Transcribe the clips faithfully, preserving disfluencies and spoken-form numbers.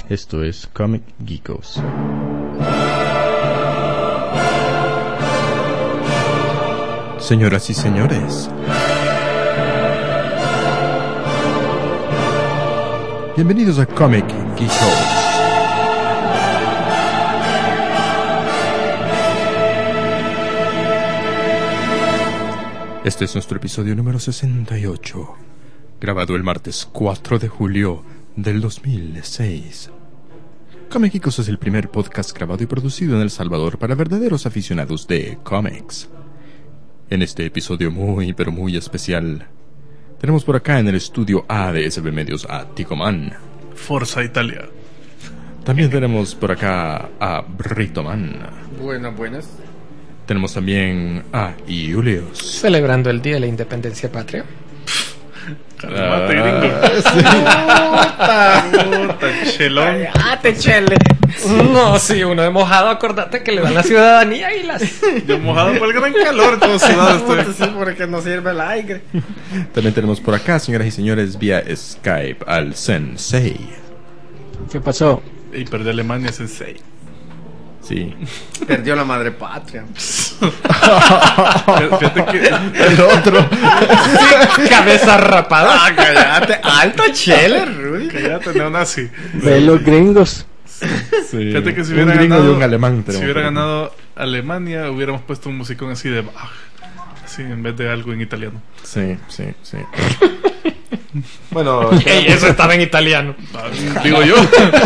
Esto es Comic Geekos. Señoras y señores, bienvenidos a Comic Geekos. Este es nuestro episodio número sesenta y ocho, grabado el martes cuatro de julio del dos mil seis. Comic Geekos es el primer podcast grabado y producido en El Salvador para verdaderos aficionados de cómics. En este episodio muy pero muy especial, tenemos por acá en el estudio A de S B Medios a Ticoman. Forza Italia. También tenemos por acá a Britoman. Buenas, buenas. Tenemos también a Julius. Celebrando el Día de la Independencia Patria. Calmate, gringo. Puta, Puta, chelón. ¡Cállate, chele! No, sí, uno de mojado, acordate que le dan la ciudadanía y las... Yo mojado por el gran calor, todo sudado puta, estoy. sí, porque no sirve el aire. También tenemos por acá, señoras y señores, vía Skype al Sensei. ¿Qué pasó? Y perdió Alemania, Sensei. Sí. Perdió la madre patria. Fíjate que El otro. Cabeza rapada. Ah, cállate. Alto chele, Rudy. que ya tenía nazi. Ve los gringos. Sí. Fíjate que si un hubiera gringo ganado, y un alemán. si tenemos hubiera por aquí. ganado Alemania, hubiéramos puesto un musicón así de Bach, así en vez de algo en italiano. Sí, sí, sí. Bueno, Ey, eso estaba en italiano. Ah, digo yo.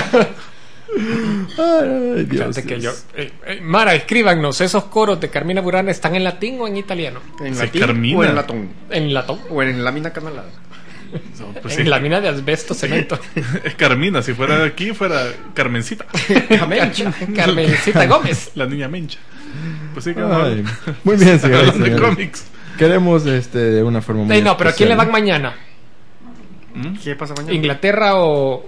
ay, Dios. Fíjate que yo... eh, eh, Mara, escríbanos, ¿esos coros de Carmina Burana están en latín o en italiano? ¿En Sí, latín Carmina. o en latón? En latón. O en lámina canalada. No, pues En sí. lámina de asbesto, cemento. Es Carmina, si fuera de aquí, fuera Carmencita. Mencha. Carmencita Gómez. La niña Mencha. Pues sí, que Ay, muy bien, señores. hablando de cómics. Queremos este de una forma muy Ey, no, pero ¿a quién le especial. van mañana? ¿Qué pasa mañana? ¿Inglaterra o...?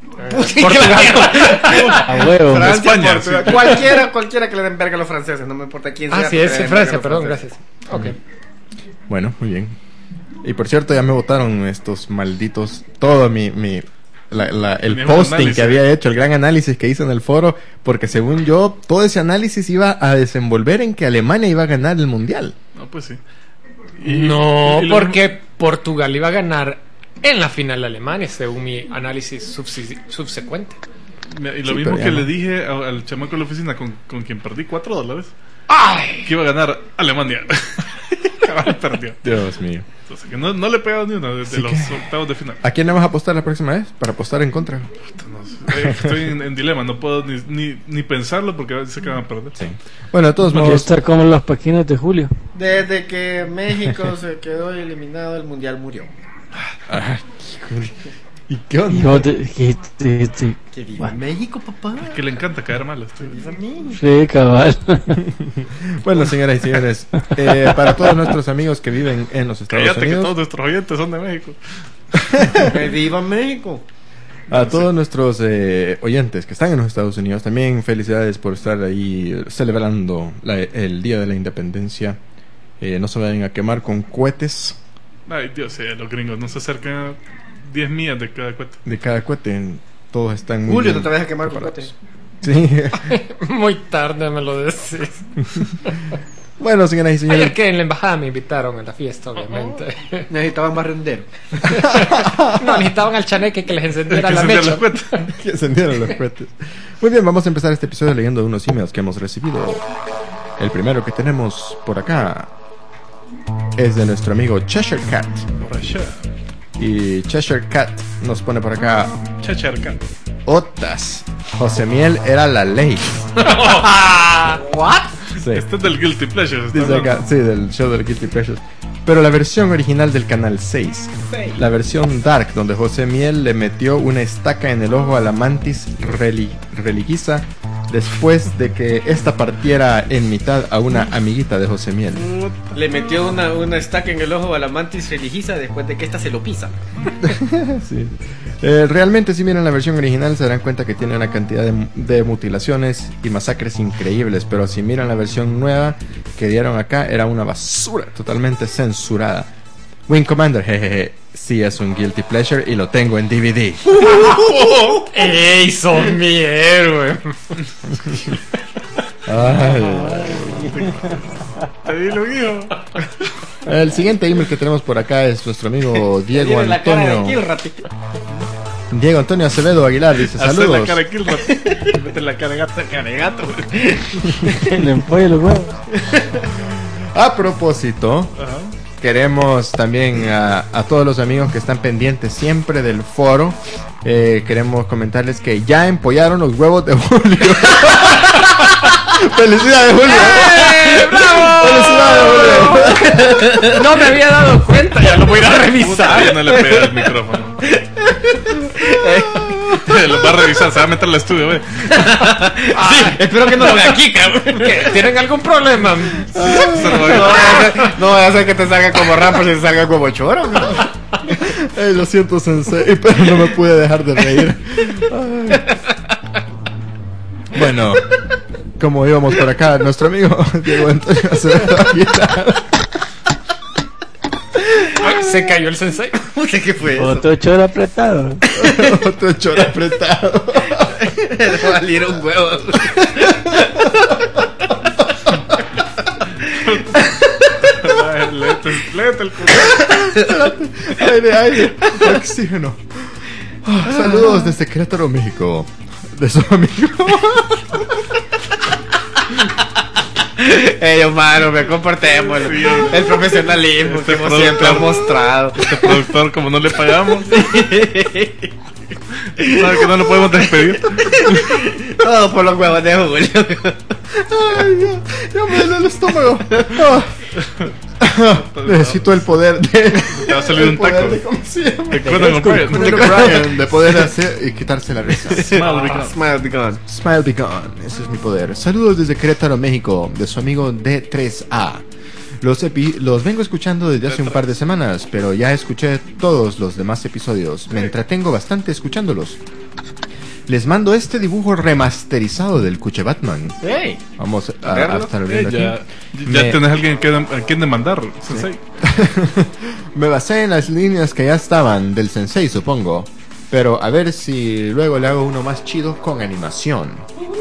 A huevo. Francia, España, Portugal. sí. Cualquiera, cualquiera que le den verga a los franceses, no me importa quién sea. Ah, sí, que es le den Francia, verga a los perdón, franceses. gracias. Ok. Bueno, muy bien. Y por cierto, ya me votaron estos malditos, todo mi, mi la, la, el Teníamos posting análisis. que había hecho, el gran análisis que hice en el foro, porque según yo, todo ese análisis iba a desenvolver en que Alemania iba a ganar el mundial. No, pues sí. No, y lo porque Portugal iba a ganar en la final de Alemania, según mi análisis subsi- subsecuente. mismo- Y lo Sí, mismo pero ya que no. le dije a- al chamaco de la oficina con, con quien perdí cuatro dólares, ¡Ay! que iba a ganar Alemania. Cabal perdió. Dios mío. Entonces, que no, no le he pegado ni una desde Sí los que- octavos de final. ¿A quién le vas a apostar la próxima vez? Para apostar en contra. Puta, no sé. Eh, Estoy en, en dilema, no puedo ni, ni, ni pensarlo porque sé que van a perder. Sí. Bueno, de todos Aquí modos, está como los paquinos de Julio. Desde que México se quedó eliminado, el mundial murió. ay, híjole. ¿Y qué onda? Hijo de- que- que- que- Que viva México, papá. Que le encanta caer mal. Que Estoy... viva México. Sí, cabal. Bueno, señoras y señores, eh, para todos nuestros amigos que viven en los Estados Cállate que Unidos, todos nuestros oyentes son de México. Que viva México. a todos nuestros eh, oyentes que están en los Estados Unidos, también felicidades por estar ahí celebrando la- el Día de la Independencia. Eh, no se vayan a quemar con cohetes Ay, Dios, eh, los gringos no se acercan a diez millas de cada cuenta. de cada cohete. Todos están muy Julio, no bien te vayas a quemar con preparados. cohetes. Sí. Muy tarde me lo decís. Bueno, señoras y Ayer señores, que en la embajada me invitaron a la fiesta, obviamente. Necesitaban más rendero. No, necesitaban al chaneque que les encendiera Que la se dieran mecha. las cuentas. que encendieron los cohetes. Muy bien, vamos a empezar este episodio leyendo unos emails que hemos recibido. El primero que tenemos por acá es de nuestro amigo Cheshire Cat. Por allá. Y Cheshire Cat nos pone por acá: Chacharca. Otas, José Miel era la ley. ¿What? Sí. Este es del Guilty Pleasure. está Dice acá, hablando. sí, del show del Guilty Pleasures. Pero la versión original del canal seis, la versión Dark, donde José Miel le metió una estaca en el ojo a la mantis reli- religiza después de que esta partiera en mitad a una amiguita de José Miel. Le metió una, una estaca en el ojo a la mantis religiosa después de que esta se lo pisa. Sí. Eh, realmente si miran la versión original se darán cuenta que tiene una cantidad de, de mutilaciones y masacres increíbles, pero si miran la versión nueva que dieron acá era una basura totalmente censurada. Wing Commander, jejeje, sí es un guilty pleasure y lo tengo en D V D. ¡Ey, sos mi héroe! Ay. Ahí lo guío. El siguiente email que tenemos por acá es nuestro amigo Diego Tiene la cara de Antonio. Kilrathi. Diego Antonio Acevedo Aguilar dice Hacer la saludos. cara de Kilrathi. Mete la cara de gato. Cara de gato. Le empolla los huevos. A propósito, Ajá. queremos también a, a todos los amigos que están pendientes siempre del foro. Eh, queremos comentarles que ya empollaron los huevos de Julio. ¡Felicidades, Julio! ¡Eh, bravo! ¡Felicidades, Julio! No me había dado cuenta, ya lo voy a ir a Puta, revisar. ya no le pega el micrófono. Lo va a revisar, se va a meter al estudio, güey. Sí, espero que no lo vean aquí, cabrón. ¿Qué? ¿Tienen algún problema? Se lo va a- No vaya a ser- no vaya a ser que te salga como rampa y te salga como choro. ¿No? Ay, lo siento, Sensei, pero no me pude dejar de reír. Ay. Bueno, como íbamos por acá, nuestro amigo Diego Antonio Acevedo Aguilar. Se cayó el sensei. Puta, ¿qué fue eso? Otro choro apretado. Otro choro apretado. Le va a salir un huevo. Ay, léete, léete el culo. Aire, aire, oxígeno. Ah, saludos desde Querétaro, México. De su amigo. Ey, hermano, me comportemos. Sí, El profesionalismo este que hemos siempre productor- mostrado. Este productor, como no le pagamos, sabe que no lo podemos despedir. Todo por los huevos de Julio. Ay, ya, ya me duele el estómago. Ah. Necesito el poder de. Te va a salir el un poder taco. de- ¿Cómo se llama? De Conan O'Brien. Conan O'Brien, de poder hacer y quitarse la risa. Smile, be gone. Smile be gone. Smile be gone, ese es mi poder. Saludos desde Querétaro, México, de su amigo D tres A. Los, epi- los vengo escuchando desde hace un par de semanas, pero ya escuché todos los demás episodios. Me entretengo bastante escuchándolos. Les mando este dibujo remasterizado del Cuche Batman. Ey, Vamos a, a ¿Verlo? estar Eh, viendo ya aquí. ya Me- tenés alguien que, a quien demandar, Sensei. Me basé en las líneas que ya estaban del Sensei, supongo. Pero a ver si luego le hago uno más chido con animación.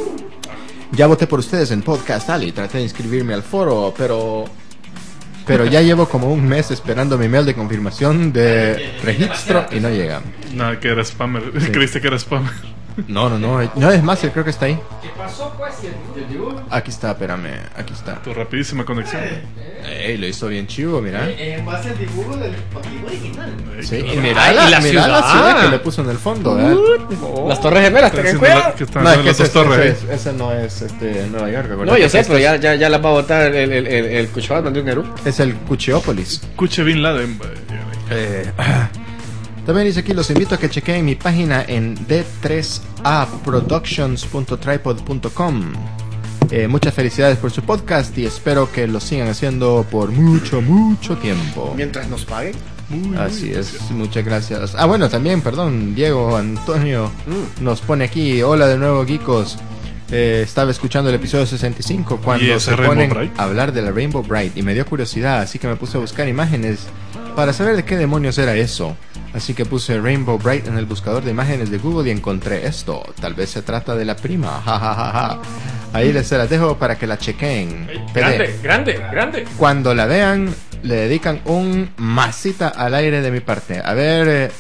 Ya voté por ustedes en Podcast Alley. Traté de inscribirme al foro, pero... Pero ya llevo como un mes esperando mi mail de confirmación de registro y no llega. Nada, que era spammer. Creíste que era spammer. No, no, no. No, es más, creo que está ahí. ¿Qué pasó, pues? ¿Y el dibujo? Aquí está, espérame. Aquí está. Tu rapidísima conexión. Ey, lo hizo bien chivo, mira. en base al dibujo del paquete original. Sí, y Ay, mira y la, la mira la ciudad. ciudad que le puso en el fondo, ¿verdad? Las Torres Gemelas, Están tengan haciendo cuidado. la- que están No, es haciendo que las ese, dos torres. ese, ese no es este, Nueva York. No, acuérdate yo que sé, este pero ya, es- ya, ya las va a botar el, el, el, el Cuchabatman de un Perú. Es el Cucheópolis. Cuche Bin Laden. Eh, también dice aquí, los invito a que chequeen mi página en d tres a productions punto tripod punto com. Eh, muchas felicidades por su podcast y espero que lo sigan haciendo por mucho, mucho tiempo. Mientras nos paguen. Así es, muchas gracias. Ah, bueno, también, perdón, Diego Antonio nos pone aquí, hola de nuevo, geekos. Eh, estaba escuchando el episodio sesenta y cinco ¿Y cuando ese se Rainbow ponen Bright? a hablar de la Rainbow Bright y me dio curiosidad, así que me puse a buscar imágenes para saber de qué demonios era eso. Así que puse Rainbow Bright en el buscador de imágenes de Google y encontré esto. Tal vez se trata de la prima. Ja, ja, ja, ja. Ahí les se las dejo para que la chequen. Grande, grande, grande. Cuando la vean, le dedican un masita al aire de mi parte. A ver, eh,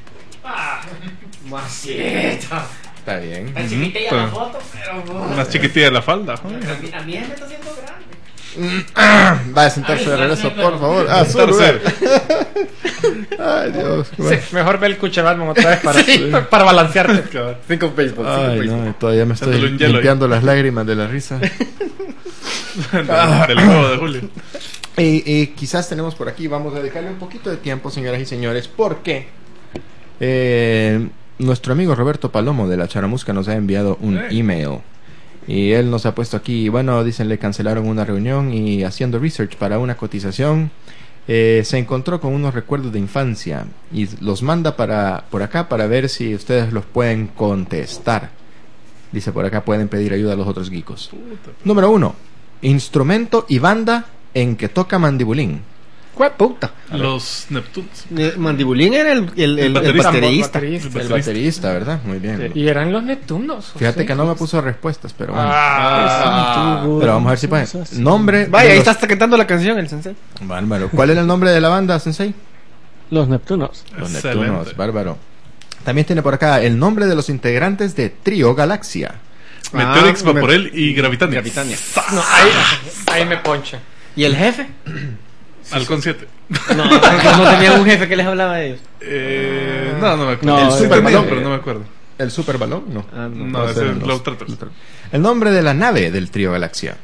Masita. está bien. Tan chiquitilla la foto, pero. Más chiquitilla la falda. A mí, a mí me está haciendo grande. Va a sentarse de regreso, por favor. Ah, su lugar. Ay, Dios. Sí, mejor ve el Cuche Batman otra vez para, para balancearte. Cinco baseball, cinco Ay, baseball. no, todavía me estoy Dándole un hielo limpiando las lágrimas de la risa. Del del juego de Julio. Y, y quizás tenemos por aquí, vamos a dedicarle un poquito de tiempo, señoras y señores, porque eh, nuestro amigo Roberto Palomo de la Charamusca nos ha enviado un Hey. email. Y él nos ha puesto aquí, bueno, dicen le cancelaron una reunión y haciendo research para una cotización, eh, se encontró con unos recuerdos de infancia y los manda para por acá para ver si ustedes los pueden contestar. Dice por acá pueden pedir ayuda a los otros geekos. Número uno, instrumento y banda en que toca Mandibulín. ¿Cuál puta? Los Neptunos. Eh, Mandibulín era el, el, el, el baterista. baterista. Baterista. El baterista, ¿verdad? Muy bien. Y eran los Neptunos. Fíjate sí. que no me puso respuestas, pero bueno. Ah, Pero vamos a ver si puede. Nombre. Vaya, de ahí los- está cantando la canción el sensei. Bárbaro. ¿Cuál era el nombre de la banda, Sensei? Los Neptunos. Los Excelente. Neptunos. Bárbaro. También tiene por acá el nombre de los integrantes de Trío Galaxia. Meteorix, Ah, Vaporel y Gravitania. Gravitania. no, ahí, ahí me poncha. ¿Y el jefe? Halcón siete. No, no tenían un jefe que les hablaba de ellos. Eh, no, no me acuerdo. No, el el Super Superbalón. Balón, pero no me acuerdo. ¿El Super Balón? No. Ah, no. No, ese eran es los- Globetrotters. El nombre de la nave del Trío Galaxia.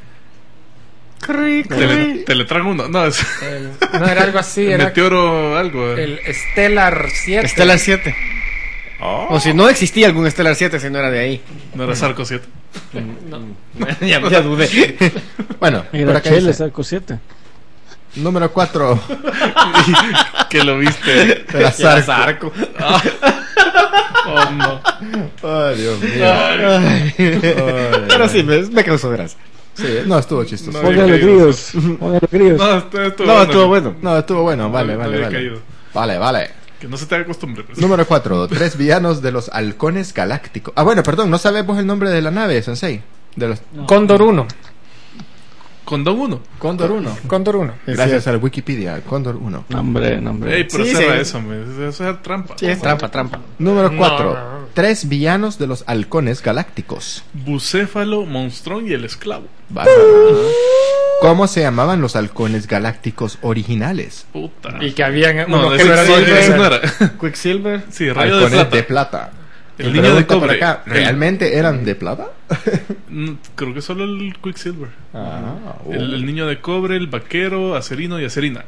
Tele, Teletran uno. No, es El- no era algo así, era Meteoro algo. el Stellar siete. Stellar siete. Oh. O si no existía algún Stellar siete si no era de ahí. No era Sarco siete. ya, ya dudé. Bueno, por Era acá Chele, dice, saco siete. número cuatro. Que lo viste. De la Era Zarco. Zarco. Oh, no. Ay, Dios mío. Ay. Pero sí, me, me causó gracia. Sí, no, estuvo chistoso. No. Póngale caído, grillos. Póngale grillos. No, estuvo, estuvo No, bueno. estuvo bueno. No, estuvo bueno. Vale, No, vale, no había vale. caído. Vale, vale. Que no se te haga costumbre. Pues. Número cuatro. Tres villanos de los halcones galácticos. Ah, bueno, perdón, no sabemos el nombre de la nave, Sensei. De los... Cóndor uno. Condón uno. Cóndor uno. Cóndor uno. Gracias al Wikipedia, Cóndor uno. Nombre, nombre. Ey, pero Sí, cierra sí. eso, me. Eso es trampa. Sí, es trampa, trampa. Número No, cuatro. no, no. Tres villanos de los halcones galácticos. Bucéfalo, Monstrón y el esclavo. Bárbaro. ¿Cómo se llamaban los halcones galácticos originales? Puta. Y que habían No, unos ese, que no ese- eran ese no era. Quicksilver. Sí, rayo de Halcones plata. de plata. El Y niño de pregunta por cobre. acá, El- ¿realmente eran de plata? Mm, Creo que solo el Quicksilver. Ah, oh. El, el niño de cobre, el vaquero, acerino y acerina.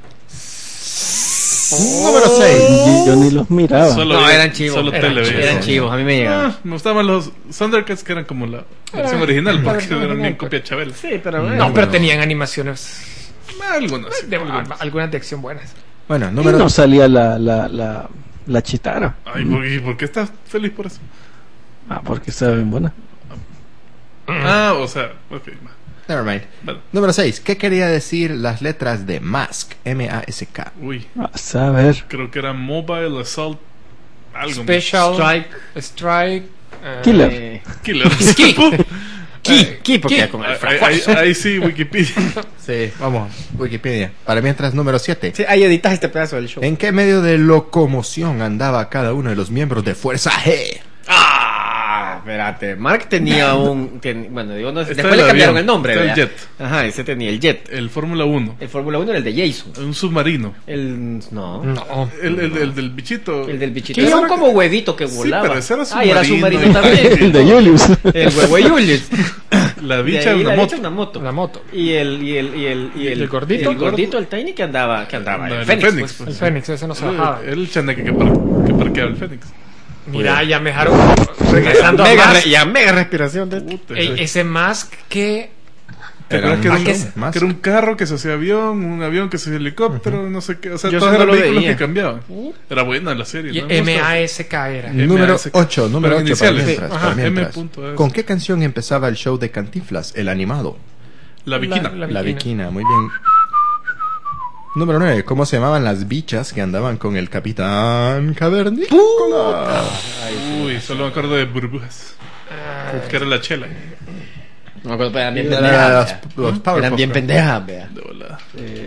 Número seis. Y yo ni los miraba. Solo No, vi- eran chivos. Solo Eran tele chivos. veía. Eran chivos, a mí me llegaban. Ah, me gustaban los Thundercats que eran como la versión original, la porque versión eran bien original, copia de Chabela. Sí, pero No, bueno. pero tenían animaciones Ah, algunos. sí, de, algunos. algunas de acción buenas. Bueno, Y número no salía la, la, la, la chitara. Ay, ¿por qué, ¿por qué estás feliz por eso? Ah, porque está bien buena. Ah, o sea, ok. va. Never mind. Bueno, Número seis. ¿Qué quería decir las letras de Mask? M A S K. uy, A saber. creo que era Mobile Assault. Algo. Special Strike. Strike eh, Killer. Eh, Killer. Ki. Ki, Ki, porque Ki. era con el Ahí, fracaso. ahí- ahí sí, Wikipedia. Sí, vamos. Wikipedia. Para mientras, número siete. Sí, ahí editas este pedazo del show. ¿En qué medio de locomoción andaba cada uno de los miembros de Fuerza G? Ah, espérate. Mark tenía un. ten- bueno, digo, no, Está después el le cambiaron avión, el nombre, está el ¿verdad? jet. Ajá, ese tenía el jet. El Fórmula uno. El Fórmula uno era el de Jason. Un submarino. El. No. No. El, el, el del bichito. El del bichito. ¿Qué? Era un como huevito que Sí, volaba. pero ese era Ah, y era submarino. submarino también. El de Julius. El huevo de Julius. La De bicha ahí de una la moto. bicha, una moto. La moto. Y el, y el, y el, y el, ¿El gordito? el gordito, el Tiny que andaba, que andaba. No, el el Fénix, Fénix, pues. El Fénix, ese no se bajaba. El, el chaneque que, par- que parqueaba el Fénix. Mira, ya me dejaron regresando a Mega, Mask. re- ya mega respiración de Puta. Ey, ese Mask que ¿Te Era acuerdas que era, un un, show, más. que era un carro que se hacía avión, un avión que se hacía helicóptero, no sé qué? O sea, Yo todos eso no eran lo vehículos veía. que cambiaban. Era buena la serie. y ¿no? Me M gustaba. A S K era. M Número A S K. ocho. Número Pero ocho para iniciales. mientras. Ajá, para M mientras. punto S. ¿Con qué canción empezaba el show de Cantinflas, el animado? La Viquina. La- La Viquina. Viquina, muy bien. Número nueve. ¿Cómo se llamaban las bichas que andaban con el Capitán Cavernícola? Uy, solo me acuerdo de burbujas. Ah, Que era la chela. No me acuerdo, pero eran bien Era pendejas. las- vea. los Powerpuff Eran bien Girls. pendejas, vea. De volada.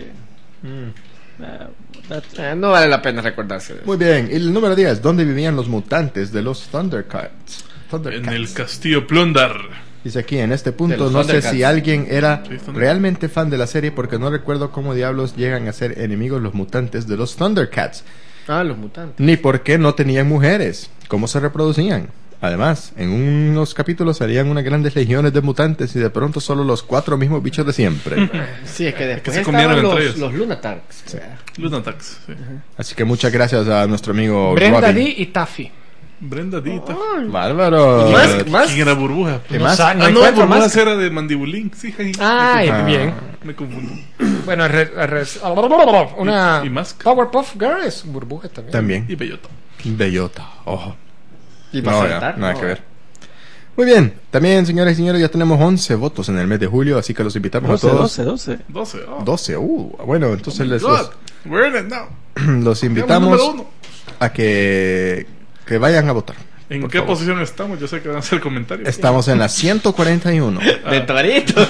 Eh, no vale la pena recordarse de eso. Muy bien. Y el número diez. ¿Dónde vivían los mutantes de los Thundercats? Thundercats. En el castillo Plundar. Dice aquí, en este punto, De los no sé Thundercats. si alguien era Sí, Thundercats. realmente fan de la serie porque no recuerdo cómo diablos llegan a ser enemigos los mutantes de los Thundercats, Ah, los mutantes. ni por qué no tenían mujeres, cómo se reproducían. Además, en unos capítulos salían unas grandes legiones de mutantes y de pronto solo los cuatro mismos bichos de siempre. Sí, es que después se estaban comieron los, entre ellos. los Lunatarks. vea. Lunatax. Sí. Así que muchas gracias a nuestro amigo Brenda Robin. D y Taffy. Brenda Dita. Bárbaro. Más- más- ¿Quién era burbuja? ¿Qué No más? sa- no ah, no, encuentro burbuja más. era de Mandibulín. Sí, ahí. Ah, Ah. bien. Me confundí. Bueno, re- re- una ¿Y- y Mask? Powerpuff Girl es burbuja también. También. Y Bellota. Bellota. Ojo. Y va No, a ya, saltar. nada No, que ver. Muy bien. También, señores y señores, ya tenemos once votos en el mes de julio, así que los invitamos doce, a todos. doce, doce. doce. Oh. doce. Uh, bueno, entonces Oh my les, God. los, We're in it now. Los Digamos, invitamos número uno. a que, que vayan a votar. ¿En por qué favor. posición estamos? Yo sé que van a hacer comentarios. Estamos en la ciento cuarenta y uno. De Torito.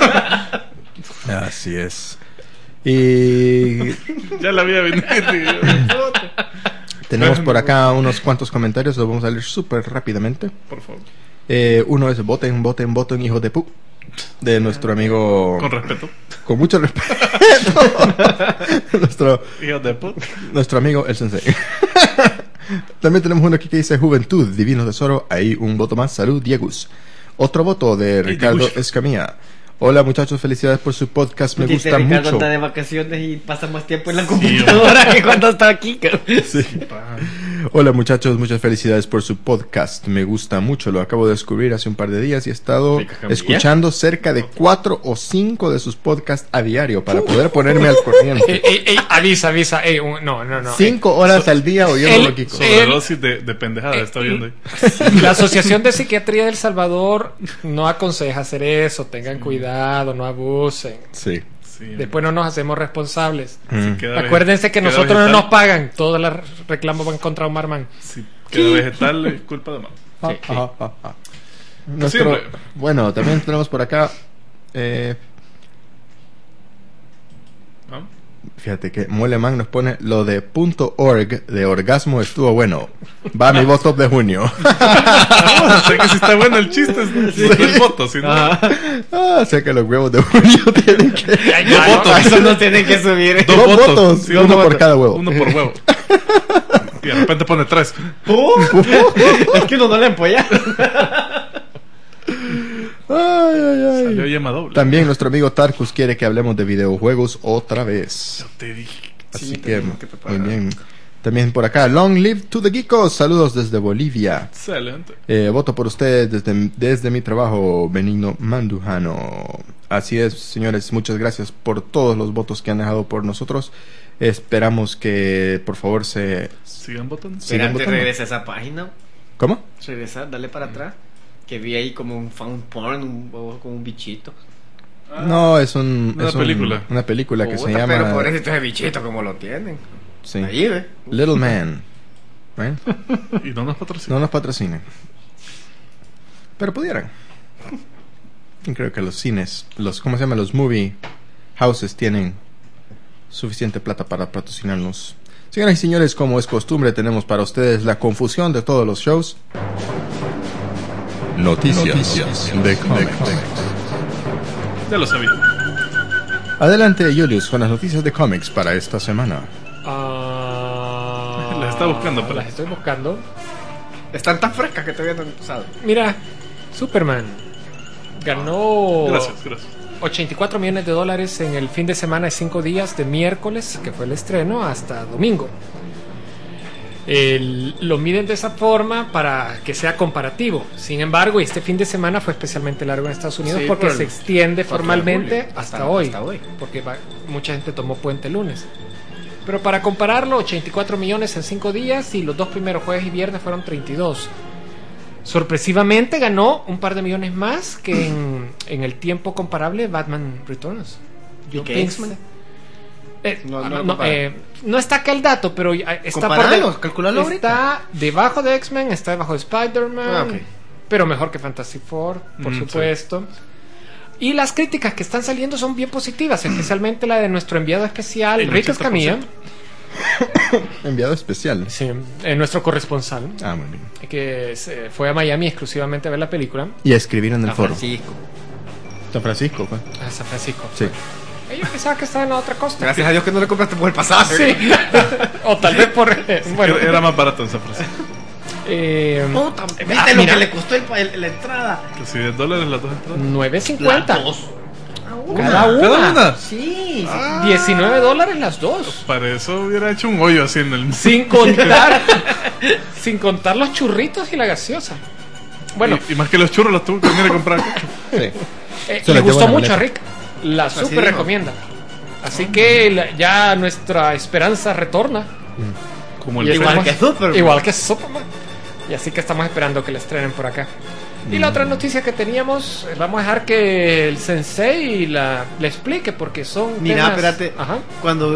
Así es. Y Ya la había venido. tenemos por acá unos cuantos comentarios, los vamos a leer súper rápidamente. Por favor. Eh, uno es voten, voten, voten, hijos de pu. De nuestro amigo... Con respeto. Con mucho respeto. nuestro, Hijo de puta. nuestro amigo el sensei. También tenemos uno aquí que dice Juventud, Divino Tesoro. Ahí un voto más. Salud, Diegus. Otro voto de Ricardo Diegus. Escamilla. Hola muchachos, felicidades por su podcast. Me Dice gusta Ricardo mucho. está de vacaciones y pasa más tiempo en la computadora que cuando está aquí. cabrón. Sí. Hola muchachos, muchas felicidades por su podcast. Me gusta mucho, lo acabo de descubrir hace un par de días y he estado Rica Camilla. escuchando cerca de cuatro o cinco de sus podcasts a diario para poder ponerme al corriente. Ey, ey, ey, avisa, avisa. Ey, un- no, no, no. Cinco horas al día oyendo lo Kiko. el- Sobredosis de, de pendejada, está viendo ahí. Eh, La Asociación de Psiquiatría del Salvador no aconseja hacer eso. Tengan cuidado, no abusen. Sí. Sí, Después no nos hacemos responsables. Mm. queda vege- Acuérdense que queda nosotros no vegetal. nos pagan. Todos los reclamos van contra Omar Man. Si queda vegetal, es culpa de mamá. Ah, Sí, sí. ah, ah, ah. Nuestro- Siempre. bueno, también tenemos por acá. eh, ¿No? fíjate que Moleman nos pone lo de .org de orgasmo estuvo bueno. Va a mi voto de junio. Ah, sé que si está bueno el chiste, es no el voto, si no. Ah, sé que los huevos de junio tienen que. Ay, Dos ya, no, votos. A eso no tienen que subir. Dos Dos votos. votos, Sí, uno dos por votos. cada huevo. Uno por huevo. Y de repente pone tres. Es que uno no le empolla. Ay, ay, ay. Salió yema doble. También nuestro amigo Tarkus quiere que hablemos de videojuegos otra vez. Yo te dije. Así Sí, que, tenemos que preparar. muy bien. También por acá, Long Live to the Geekos. Saludos desde Bolivia. Excelente. Eh, voto por ustedes desde, desde mi trabajo, Benigno Mandujano. Así es, señores, muchas gracias por todos los votos que han dejado por nosotros. Esperamos que, por favor, se... Sigan votando. Sí. Pero Sigan antes votando. regresa a esa página. ¿Cómo? Regresar, dale para atrás. Que vi ahí como un fan porn, un, o como un bichito. No, es un... Una es un- película. una película que Puta, se llama... Pero pobrecito ese bichito como lo tienen. sí, Ahí, ve. Little Man. ¿Eh? Y no nos patrocinan. No nos patrocinen. Pero pudieran. Y creo que los cines, los ¿cómo se llama? Los movie houses tienen suficiente plata para patrocinarnos. Señoras y señores, como es costumbre, tenemos para ustedes la confusión de todos los shows. Noticias, de cómics. Ya lo sabía. Adelante, Julius, con las noticias de cómics para esta semana. Ah, Las está buscando, pero- Las estoy buscando. Están tan frescas que todavía no han usado. Mira, Superman ganó Gracias, gracias. ochenta y cuatro millones de dólares en el fin de semana de cinco días, de miércoles, que fue el estreno, hasta domingo. El- lo miden de esa forma para que sea comparativo. Sin embargo, este fin de semana fue especialmente largo en Estados Unidos Sí, porque por el se extiende cuatro de formalmente julio, hasta, hasta- hoy, hasta hoy. porque va- mucha gente tomó puente lunes. Pero para compararlo, ochenta y cuatro millones en cinco días y los dos primeros jueves y viernes fueron treinta y dos. Sorpresivamente ganó un par de millones más que en, en el tiempo comparable Batman Returns. ¿Y Joe qué Kingsman. es? Eh, No, ah, no lo no, compara. eh, no está acá el dato, pero ya está por Comparalo, de- calculalo está debajo de X-Men, está debajo de Spider-Man, Ah, ok. pero mejor que Fantastic Four, por Mm, supuesto. Y las críticas que están saliendo son bien positivas, especialmente la de nuestro enviado especial, El Rick ochenta por Escamilla, ciento. Enviado especial. sí, eh, nuestro corresponsal, Ah, muy bien. que se fue a Miami exclusivamente a ver la película, Y a escribir en el A foro. Francisco. San Francisco, pues. a San Francisco. Sí. Eh, Yo pensaba que estaba en la otra costa. Gracias a Dios que no le compraste por el pasaje. Sí. O tal vez por... eh, bueno, Era, era más barato en San Francisco. eh, Puta, ah, ¿viste lo mira, que le costó el, el- la entrada? Que si diez dólares las dos entradas. nueve cincuenta. Las dos. Cada una. ¿Cada una? Sí. diecinueve dólares las dos. Para eso hubiera hecho un hoyo así en el. Sin contar... sin contar los churritos y la gaseosa. Bueno, Y, y más que los churros los tuvo que venir a comprar acá. Sí. eh, se le les llevó gustó la mucho a maleta. Rick. La Así super dijo. recomienda. Así que la- ya nuestra esperanza retorna. Como Y el Igual estamos- que Superman. Igual que Superman. Y así que estamos esperando que la estrenen por acá. Y la otra noticia que teníamos, eh, vamos a dejar que el sensei la, la explique porque son Mira, temas- espérate. Ajá. Cuando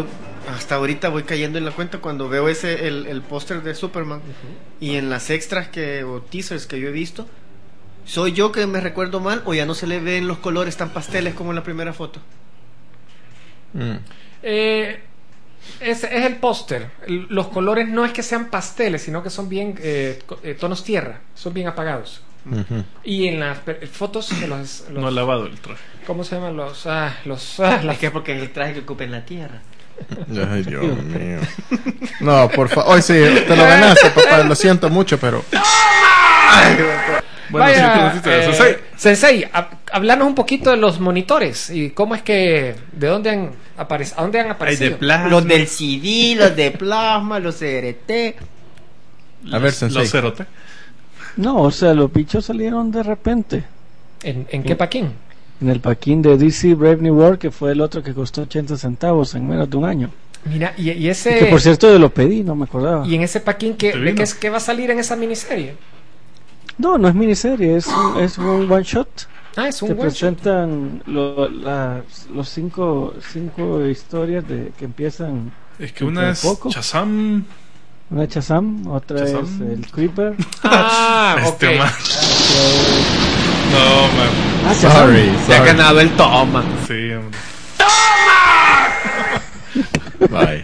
hasta ahorita voy cayendo en la cuenta cuando veo ese el, el póster de Superman uh-huh. y en las extras que o teasers que yo he visto, ¿soy yo que me recuerdo mal o ya no se le ven los colores tan pasteles como en la primera foto? Mm. Eh, es, es el póster. Los colores no es que sean pasteles, sino que son bien eh, tonos tierra, son bien apagados. Uh-huh. Y en las fotos de los, los no lavado el traje. ¿Cómo se llaman los ah, los ah, las... Es que porque el traje que ocupa en la tierra. Ay, Dios mío. No, por favor. Hoy sí, te lo ganaste, papá. Lo siento mucho, pero. Bueno, Vaya, sí, eh, Sensei, Sensei, hab- hablanos un poquito de los monitores y cómo es que, de dónde han aparecido, a dónde han aparecido. hay de plasma. Los del C D, los de plasma, los C R T. A ver, Sensei. Los cerote. No, o sea, los bichos salieron de repente. ¿En, en qué paquín? En el paquín de D C Brave New World, que fue el otro que costó ochenta centavos en menos de un año. Mira, y, y ese. Que por cierto lo pedí, no me acordaba. Y en ese paquín, ¿qué, ¿Te ¿de vino? qué, es, qué va a salir en esa miniserie? No, no es miniserie, es un, es un one shot. Ah, es un Te one shot. presentan lo- las los cinco, cinco historias de que empiezan. Es que Dentro una de es poco. Shazam. Una es Shazam, otra Shazam. es el Creeper. Ah, ok. Este man. No, man. Ah, Shazam. Sorry, Se ha sorry. ganado el toma. Sí, hombre. Bye.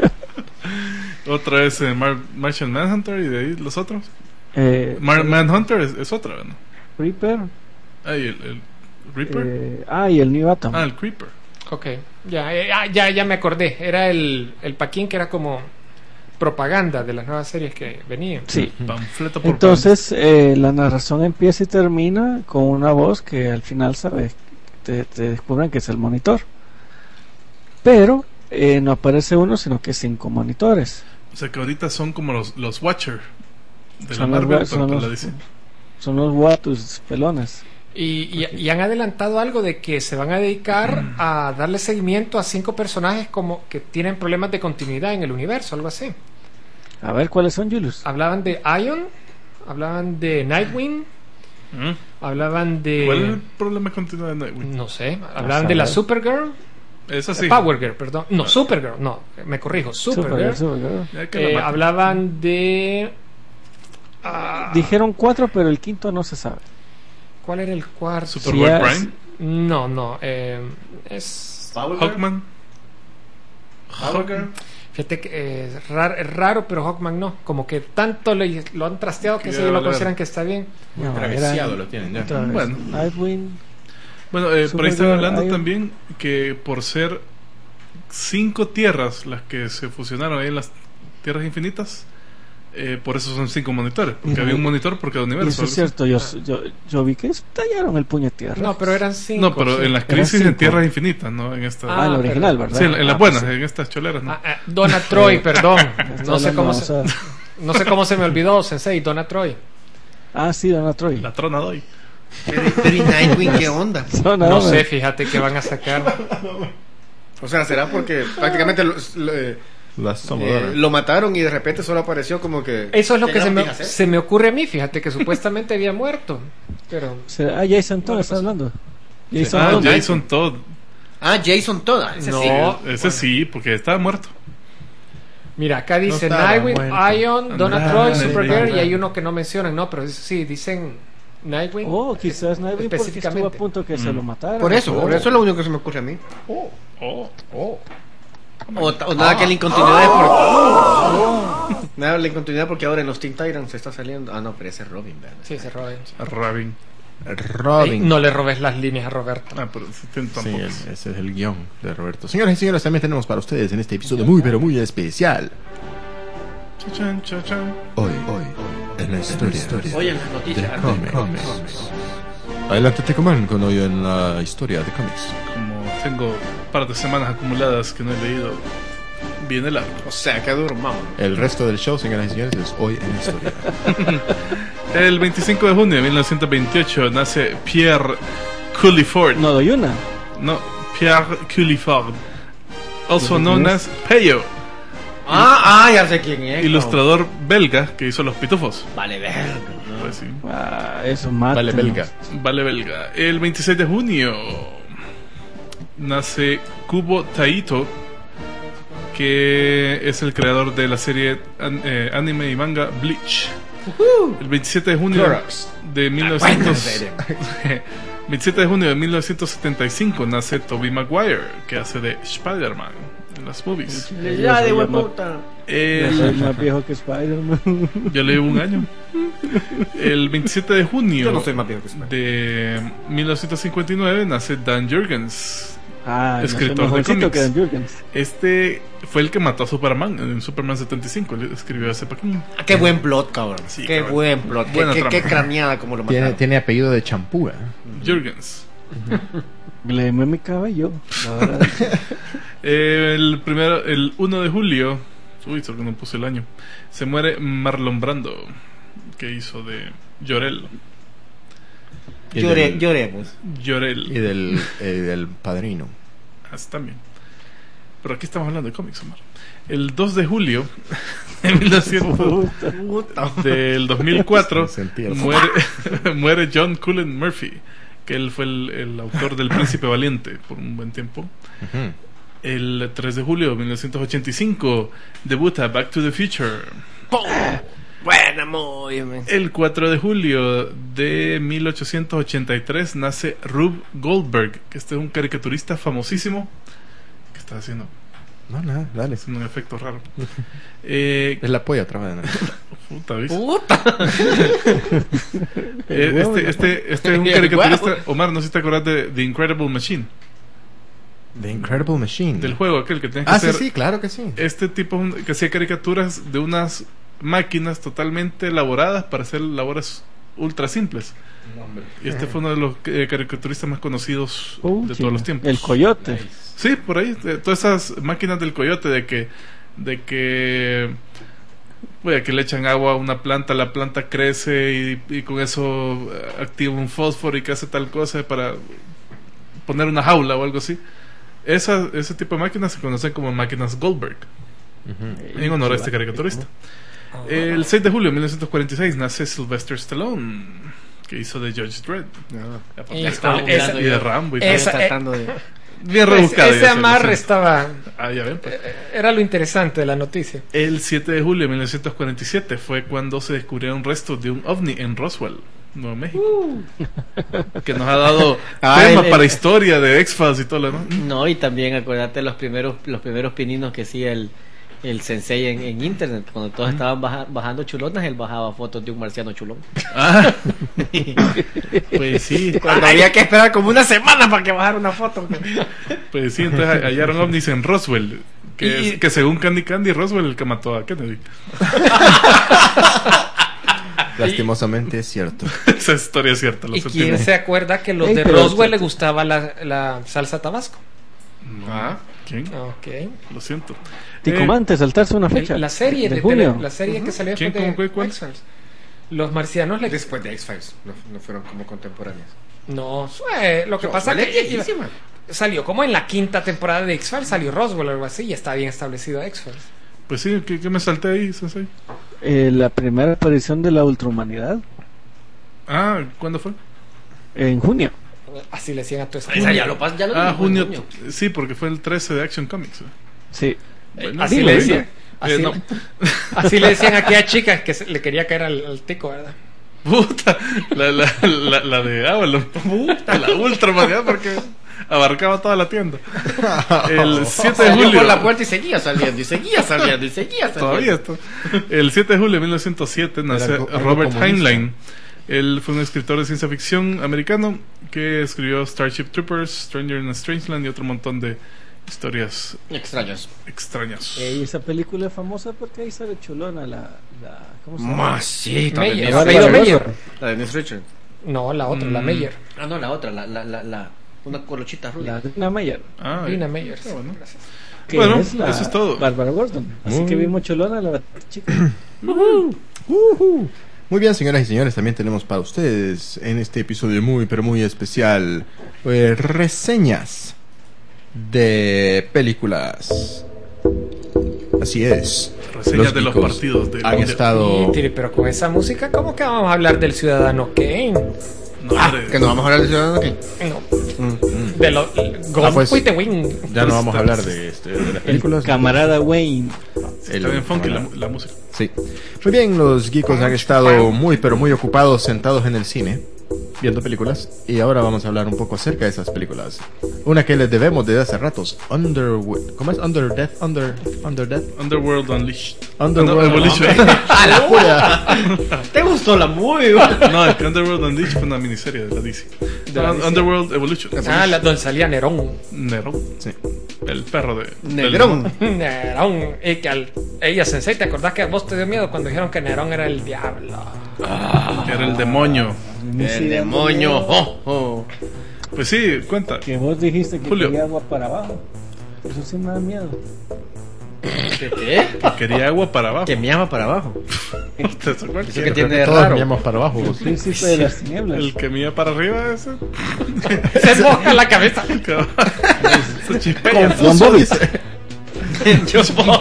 Otra es eh, Mar- Martian Manhunter y de ahí los otros. Eh, Mar- Manhunter es, es otra, ¿no? Creeper. Ah, y el, el Reaper. eh, ah, y el New Atom. Ah, el Creeper. Ok, ya, ya, ya, ya me acordé. Era el, el paquín que era como propaganda de las nuevas series que venían. Sí. Panfleto por Entonces, eh, la narración empieza y termina con una voz que al final, sabes, te, te descubren que es el monitor. Pero eh, no aparece uno, sino que cinco monitores. O sea que ahorita son como los, los Watcher de Son la los, Marvel, son pero con los- la D C. son los Watus pelones. Y, y, y han adelantado algo de que se van a dedicar a darle seguimiento a cinco personajes como que tienen problemas de continuidad en el universo, algo así. A ver, ¿cuáles son, Julius? Hablaban de Ion, hablaban de Nightwing, ¿Mm? hablaban de... ¿Cuál es el problema continuo de Nightwing? No sé, hablaban a de la ver. Supergirl, Esa sí. eh, Power Girl, perdón. No, Supergirl, no, me corrijo, Supergirl. Supergirl, Supergirl. Ya que la Eh, matan. hablaban de... ah, Dijeron cuatro, pero el quinto no se sabe. ¿Cuál era el cuarto? Superboy Sí, es- Prime. No, no, eh, es... Hawkman. Hawkman. Fíjate que eh, es raro, es raro, pero Hawkman no. Como que tanto le- lo han trasteado que Que eso ya lo vale consideran ver. que está bien. Muy No, travesiado eran- lo tienen ya. Otra vez. Bueno. Nightwing. Bueno, eh, por ahí están Supergirl, hablando Iron- también que por ser cinco tierras las que se fusionaron ahí en las tierras infinitas, eh, por eso son cinco monitores, porque Ujú. había un monitor por cada Y universo. eso es algo así. cierto, yo, yo, yo vi que tallaron el puño de tierra. No, pero eran cinco. No, pero sí. en las Eran crisis en cinco. tierras infinitas, ¿no? En esta. Ah, en la Ah, original, pero- ¿verdad? sí, en, en las Ah, buenas, pues sí. en estas choleras, ¿no? Ah, ah, Donna Troy, perdón. No sé Hablando cómo avanzada. se, no sé cómo se me olvidó, Sensei, Donna Troy. Ah, sí, Donna Troy. La trona doy. Pero, pero ¿y Nightwing qué onda? Donna No Troy. sé, fíjate que van a sacar. O sea, ¿será porque prácticamente lo, lo- eh, Las eh, lo mataron y de repente solo apareció como que... Eso es lo que se me, Tenemos que hacer. se me ocurre a mí, fíjate que supuestamente había muerto. Pero ¿Será- Ah, Jason Todd está hablando. Jason Ah, Todd. Jason Todd. Ah, Jason Todd. Ese No. sí. Ese sí, porque estaba muerto. mira, acá dice estaba Nightwing, muerto. Ion, Donna Ah, Troy, Nightwing. Supergirl y hay uno que no mencionan, no, pero sí, dicen Nightwing. Oh, quizás Nightwing porque estuvo a específicamente. punto que se lo mataran. Por eso, por Oh. eso es lo único que se me ocurre a mí. Oh. Oh. O, o nada que la incontinuidad es porque... Nada la incontinuidad porque ahora en los Teen Titans se está saliendo... Ah, no, pero ese es Robin, ¿verdad? Sí, se Robin. Robin. Robin. Ey, no le robes las líneas a Roberto. Ah, pero sí, tiene Sí, tampoco. el- ese es el guión de Roberto. Señoras y señores, también tenemos para ustedes en este episodio muy, pero muy especial. Chachan, chachan. Hoy, hoy, en la historia, Oye, en las de noticias. cómics. Adelante, Tecoman, con hoy en la historia de cómics. Como tengo un par de semanas acumuladas que no he leído, viene largo. O sea, qué duro, mamá. El resto del show, señoras y señores, es hoy en la historia. El veinticinco de junio de mil novecientos veintiocho nace Pierre Culliford. No doy una. No, Pierre Culliford. Also ¿De known quién as Peyo, Ah, ah, ya sé quién es. ilustrador belga que hizo Los Pitufos. Vale, verga. Pues sí. Ah, eso mata. Vale, belga. Vale, belga. El veintiséis de junio nace Kubo Taito, que es el creador de la serie an- eh, anime y manga Bleach. Uh-huh. El veintisiete de junio Clorox. de mil novecientos veintisiete de junio de mil novecientos setenta y cinco nace Tobey Maguire, que hace de Spider-Man en las movies. Ya de Yo soy hueputa. Ya soy El, más viejo que Spider-Man. yo le llevo un año. El veintisiete de junio Yo no soy más viejo que Spider-Man. de mil novecientos cincuenta y nueve nace Dan Jurgens. Ah, Escritor no soy de mejorcito cómics. que Dan Jurgens. Este fue el que mató a Superman en Superman setenta y cinco. Le escribió ese pequeño. Ah, qué buen plot, cabrón. Sí, qué cabrón. buen plot. Qué, Buena qué, trama. qué craneada como lo Tiene, mataron. tiene apellido de champú, ¿eh? Jurgens. Léeme mi cabello. La verdad. El primero, el uno de julio, uy, solo que no puse el año, se muere Marlon Brando, que hizo de Llorel. Y Llore- del- lloremos. Y Llorel. del, eh, del padrino. Así también. Pero aquí estamos hablando de cómics, Omar. El dos de julio de mil novecientos Puta. del dos mil cuatro Se sentía el- muere, muere John Cullen Murphy, que él fue el, el autor del Príncipe Valiente por un buen tiempo. Ujú. El tres de julio de mil novecientos ochenta y cinco debuta Back to the Future. Buena, muy bien. El cuatro de julio de mil ochocientos ochenta y tres nace Rube Goldberg, que este es un caricaturista famosísimo. ¿Qué está haciendo? No, nada, dale. Es un efecto raro. Eh, Es la polla otra vez, ¿no? puta, ¿viste? Puta. Eh, este, este, este es un El caricaturista. huevo. Omar, no sé si te acuerdas de The Incredible Machine, The Incredible Machine. del juego aquel que tenías que Ah, sí, hacer. sí, claro que sí. Este tipo un- que hacía caricaturas de unas máquinas totalmente elaboradas para hacer labores ultra simples. Y este fue uno de los eh, caricaturistas más conocidos Uh, de sí. todos los tiempos. El coyote. Sí, por ahí, de todas esas máquinas del coyote de que de que pues, que le echan agua a una planta, la planta crece y, y con eso eh, activa un fósforo y que hace tal cosa para poner una jaula o algo así. Esa, ese tipo de máquinas se conocen como máquinas Goldberg, Ujú. en honor a este caricaturista. El seis de julio de mil novecientos cuarenta y seis nace Sylvester Stallone, que hizo de Judge Dredd. Ya Y estaba esa- buscando Y de yo. Rambo y todo. Esa- Tratando de... Bien Pues, rebuscado. ese ya se amarre lo estaba. siento. Ah, ya ven, pues. Era lo interesante de la noticia. El siete de julio de mil novecientos cuarenta y siete fue cuando se descubrieron restos de un ovni en Roswell, Nuevo México. Que nos ha dado Ah, tema el- el- para historia de X-Files y todo lo demás. No, y también acuérdate los primeros los primeros pininos que hacía el, el sensei en, en internet. Cuando todos estaban baja- bajando chulonas, él bajaba fotos de un marciano chulón. Ah, pues sí, Cuando había que esperar como una semana para que bajara una foto. pues sí, entonces hallaron ovnis en Roswell. Que, Y- es- que según Candy Candy, Roswell el que mató a Kennedy. Lastimosamente es cierto. Esa historia es cierta, lo ¿Y sentimos. quién se acuerda que los Ey, de pero- Roswell le gustaba la, la salsa tabasco? Ah, ¿quién? Ok. Lo siento. Ticomante, saltarse una El- fecha. la serie de de, junio. tele- la serie que salió ¿Quién? después de ¿Cómo fue? ¿Cuál? X-Files. Los marcianos le... Después de X-Files, no, no fueron como contemporáneas. No, eh, lo que pasa es que viejísima. salió como en la quinta temporada de X-Files, salió Roswell o algo así, y está bien establecido X-Files. Pues sí, ¿qué, qué me salté ahí, Sensei? Eh, la primera aparición de la ultrahumanidad Ah, ¿cuándo fue? en junio. Así le decían a tu Esa ya lo pas- ya lo Ah, dijo en junio. Sí, porque fue el trece de Action Comics. ¿eh? Sí. Bueno, así sí, le lo decían. vi. Así, Eh, no. así le decían a aquella chica que se- le quería caer al, al tico, ¿verdad? Puta, la, la, la, la de Avalon. Puta, la ultra humanidad porque abarcaba toda la tienda. El siete de Salió julio. por la puerta y seguía saliendo, y seguía saliendo, y seguía saliendo. Todavía está. El siete de julio de mil novecientos siete nace algo- algo Robert comunista. Heinlein. Él fue un escritor de ciencia ficción americano que escribió Starship Troopers, Stranger in a Strangeland y otro montón de historias Extraños. extrañas. Eh, y esa película es famosa porque ahí sale chulona la, la ¿cómo se llama? Masita. Meyer, Bárbara apellido Gordon. Meyer. La de Miss Richard. No, la otra, la Mm. Meyer. Ah, no, la otra, la, la, la, la una colochita rubia. La Dina Meyer, Ah, Rina ya. Meyer. Ah, bueno. Gracias. que Bueno, es la eso es todo. Bárbara Gordon. Así Muy- que vimos chulona la chica. Ujú. Muy bien, señoras y señores, también tenemos para ustedes en este episodio muy, pero muy especial eh, reseñas de películas. Así es. Reseñas de los geekos partidos del han Mundial. estado. Y, tire, pero con esa música, ¿cómo que vamos a hablar del Ciudadano Kane? No, Ah, hombre. que no vamos a hablar de Ciudadano Kane. No. Mm. De los Ah, pues, Gone with the Wind. Ya no vamos a hablar de, este, de las El películas. camarada Wayne. El- Está bien funky la, la música. Sí. Muy bien, los geekos han estado muy pero muy ocupados sentados en el cine viendo películas y ahora vamos a hablar un poco acerca de esas películas. Una que les debemos desde hace ratos, Underwood. ¿Cómo es? Under Death, Under Under Death. Underworld Unleashed. Underworld Ah, no, Evolution. ¡A la puta! ¿Te gustó la movie? No, el que Underworld Unleashed fue una miniserie de la D C. la Un- D C. Underworld Evolution. Ah, la, donde salía Nerón. Nerón. Sí. El perro de... Negrón. Nerón. Y que al, ella, Sensei, ¿te acordás que a vos te dio miedo cuando dijeron que Nerón era el diablo? del- Era el demonio. El demonio. Oh, oh. Pues sí, cuenta. Que vos dijiste que Julio. quería agua para abajo. Eso sí me da miedo. ¿Qué? Que quería agua para abajo. Que miama para abajo. ¿Te acuerdas? Eso que tiene de Todos raro. miramos para abajo. El príncipe de las tinieblas. El que mía para arriba ese. Se moja la cabeza. Se chispea. Don Bobby. Yo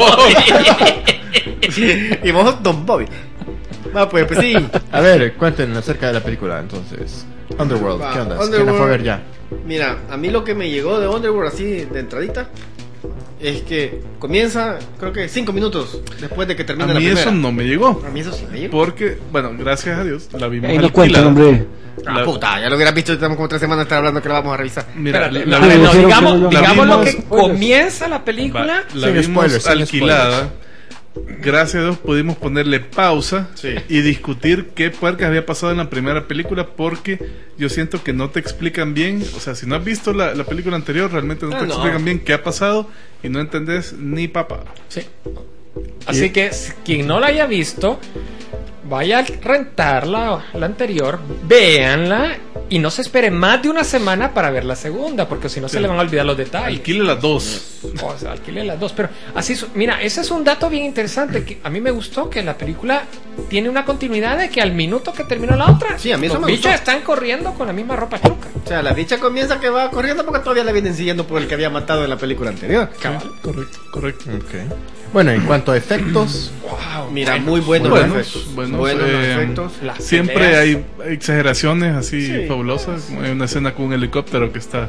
y vos, Don Bobby. Va, pues, pues sí. A ver, cuenten acerca de la película entonces. Underworld, Va, ¿qué onda? ¿Quién Underworld. la fue a ver ya? Mira, a mí lo que me llegó de Underworld así de entradita es que comienza, creo que cinco minutos después de que A termina la mí primera. eso no me llegó. A mí eso sí me llegó. Porque, bueno, gracias a Dios, la vimos Ahí no alquilada. cuentan, hombre. Ah, La- puta, ya lo hubieras visto, estamos como tres semanas de estar hablando que la vamos a revisar. Mira, Espérate, la, no, la- no, dijeron digamos, que no- digamos la lo que vimos- comienza la película. va, la Sin vimos spoilers, sin alquilada. Gracias a Dios pudimos ponerle pausa Sí. y discutir qué puercas había pasado en la primera película, porque yo siento que no te explican bien. O sea, si no has visto la, la película anterior, realmente no Ah, te no. explican bien qué ha pasado y no entendés ni papá. Sí. Así que si- quien no la haya visto, vaya a rentar la, la anterior, véanla y no se espere más de una semana para ver la segunda, porque si no se le van a olvidar los detalles. Alquile las dos. O sea, alquile las dos. Pero así, su- mira, ese es un dato bien interesante. Que a mí me gustó que la película tiene una continuidad de que al minuto que terminó la otra, Sí, a mí eso los me bichos gustó. están corriendo con la misma ropa chuca. O sea, la bicha comienza que va corriendo porque todavía la vienen siguiendo por el que había matado en la película anterior. Correcto, correcto. Ok. Bueno, en cuanto a efectos, Wow, Mira, bueno. muy buenos Muy los buenos, efectos. buenos, Buenos los eh, efectos. Las Siempre peleas. hay exageraciones así Sí. fabulosas. Como hay una escena con un helicóptero que está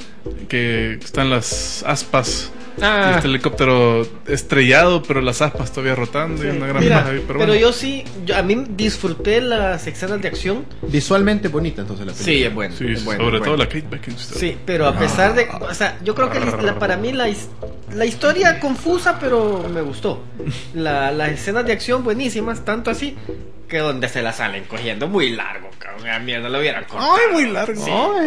que están las aspas y Ah, este helicóptero estrellado, pero las aspas todavía rotando y una gran Mira, paja ahí, pero, pero, bueno. yo sí, yo, a mí disfruté las escenas de acción. visualmente bonita entonces la película. Sí, es bueno. Sí, es bueno, sobre es todo bueno. la Kate Beckinsale. Sí, pero a pesar de, o sea, yo creo que la- la- para mí la, his- la historia confusa, pero me gustó. La, las escenas de acción buenísimas, tanto así que donde se la salen cogiendo muy largo, cabrón. A mierda, lo hubieran cortado. Ay, muy largo.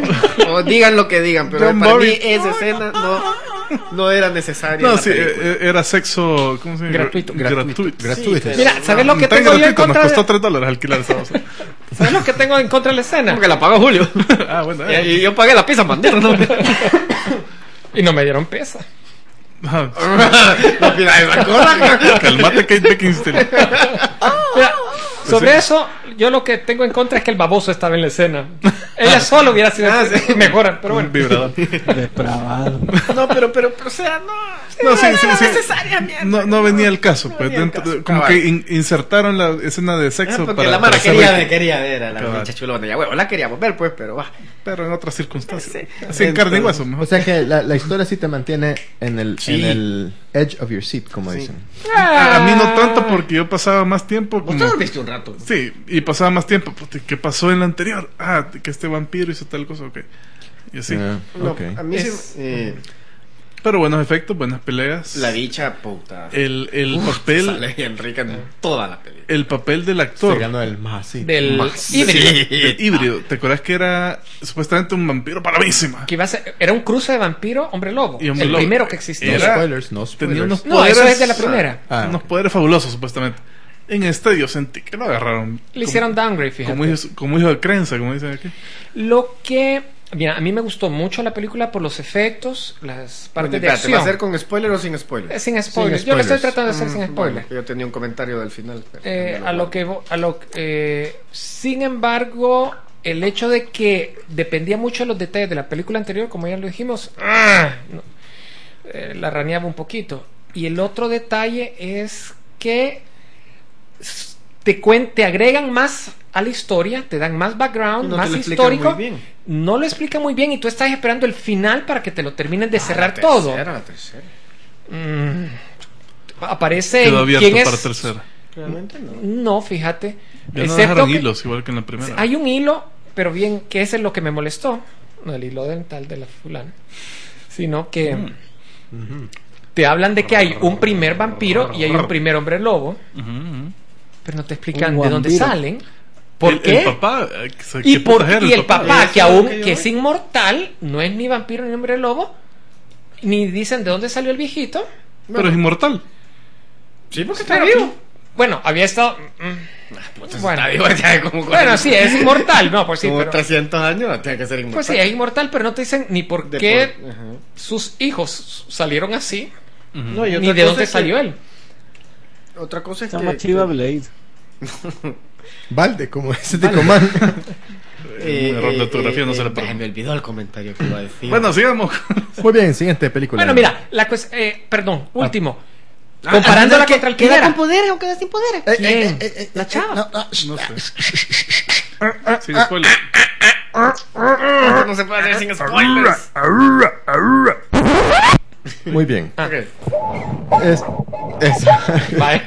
O digan lo que digan, pero John para Bobby. mí esa escena no, no era necesaria. en No, la sí, película. eh, era sexo, ¿cómo se llama? Gratuito. Gratuito. Gratuito. pero- mira, ¿sabes lo que Tan tengo yo en gratuito, nos contra costó de, tres dólares alquilar esa cosa. ¿sabes lo que tengo en contra de la escena? Porque la pagó Julio. Ah, bueno. y, eh. y yo pagué la pizza mandera, ¿no? Y no me dieron pesa. Ah, No pidas esa cosa. calmate, Kate Beckinsale. Mira, sobre eso, yo lo que tengo en contra es que el baboso estaba en la escena. Ella solo hubiera sido Ah, sí. mejor, pero bueno. Un vibrador. Depravado. No, pero, pero, pero, o sea, no. No, sí, era sí, sí. necesaria, mierda. No, no venía el caso, No pues venía el dentro- caso. como Cabal. que in- insertaron la escena de Ah, sexo porque para, la mara para quería hacerle- ver, quería ver a la Cabal. pinche chulona. Ya, huevo, la queríamos ver, pues, pero va. pero en otras circunstancias. Sí. Así en carne y hueso, O mejor. sea que la, la historia sí te mantiene en el, Sí. en el edge of your seat, como Sí. dicen. A, a mí no tanto porque yo pasaba más tiempo Vos como... te dormiste un rato. Sí, y pasaba más tiempo. puta, ¿Qué pasó en la anterior? Ah, que este vampiro hizo tal cosa, ok. Y así. Ah, No, ok. a mí Es- sí. eh, Pero buenos efectos, buenas peleas. la dicha, puta. El, el Uf, papel... Sale bien rica en toda la película. El papel del Estoy actor. ganando el más sí. Del Más. híbrido. Sí. El híbrido. ¿Te acuerdas que era supuestamente un vampiro palomísima? Que iba a ser, era un cruce de vampiro, hombre lobo. Y hombre el lobo. primero que existió. No Era- spoilers, no Tenía spoilers. unos No, poderes... eso es de la primera. Ah, unos poderes fabulosos, supuestamente. En este yo sentí que lo agarraron. Le hicieron como, downgrade, fíjate. como hijo, como hijo de creencia, como dicen aquí. Lo que... Mira, a mí me gustó mucho la película por los efectos, las partes de Espérate, acción. ¿va a ser con spoiler o sin spoiler? Eh, Sin spoilers. Sin Yo lo estoy spoilers. tratando de hacer Mm, sin bueno, spoilers. yo tenía un comentario del final. pero Eh, también lo a lo guardo. que vo- a lo eh, sin embargo, el hecho de que dependía mucho de los detalles de la película anterior, como ya lo dijimos, ¡ah! No, eh, la raneaba un poquito. Y el otro detalle es que s- te, cuen- te agregan más a la historia, te dan más background, No te más lo explican histórico. muy bien. No lo explica muy bien y tú estás esperando el final para que te lo terminen de Ah, cerrar la todo. tercera, la tercera. Mm, aparece Quedó abierto quién para es. tercera. Realmente no. No, fíjate. Ya no Excepto dejaron que- hilos, igual que en la primera. hay un hilo, pero bien, que ese es lo que me molestó. No el hilo dental de la fulana, sino que Mm. te hablan de que hay un primer vampiro y hay un primer hombre lobo, Ujú, ujú. pero no te explican Un de dónde vampiro. salen, por el, qué. el papá. eh, que se- y que por, putas era y el papá, Eso que es lo aún que yo que es voy. inmortal, no es ni vampiro ni hombre lobo, ni dicen de dónde salió el viejito. Pero es inmortal. Sí, porque Pero vivo. Bueno, había estado. mm, bueno, Está vivo ya como bueno, sí, es inmortal, no, pues sí, como pero. trescientos años, tiene que ser inmortal. Pues sí, es inmortal, pero no te dicen ni por De qué por- ajá. sus hijos salieron así, Ujú. No, y otra ni de cosa dónde es que- salió él. Otra cosa es Se que... llama Chiva que- Blade. Valde, como ese Ticomán. eh, Un error de eh, ortografía eh, no se le eh, perdona. Me olvidó el comentario que iba a decir. Bueno, sigamos. Muy bien, siguiente película. Bueno, mira, la cues- eh, perdón, último. Ah, Comparándola ah, contra el ¿Queda primera. con poderes o queda sin poderes? Eh, ¿Quién? eh, eh, eh, La eh, chava. no, no, shh. No sé. Sin spoiler. No se puede hacer sin spoilers. Muy bien. Ah. Ok. Es, es- Vale.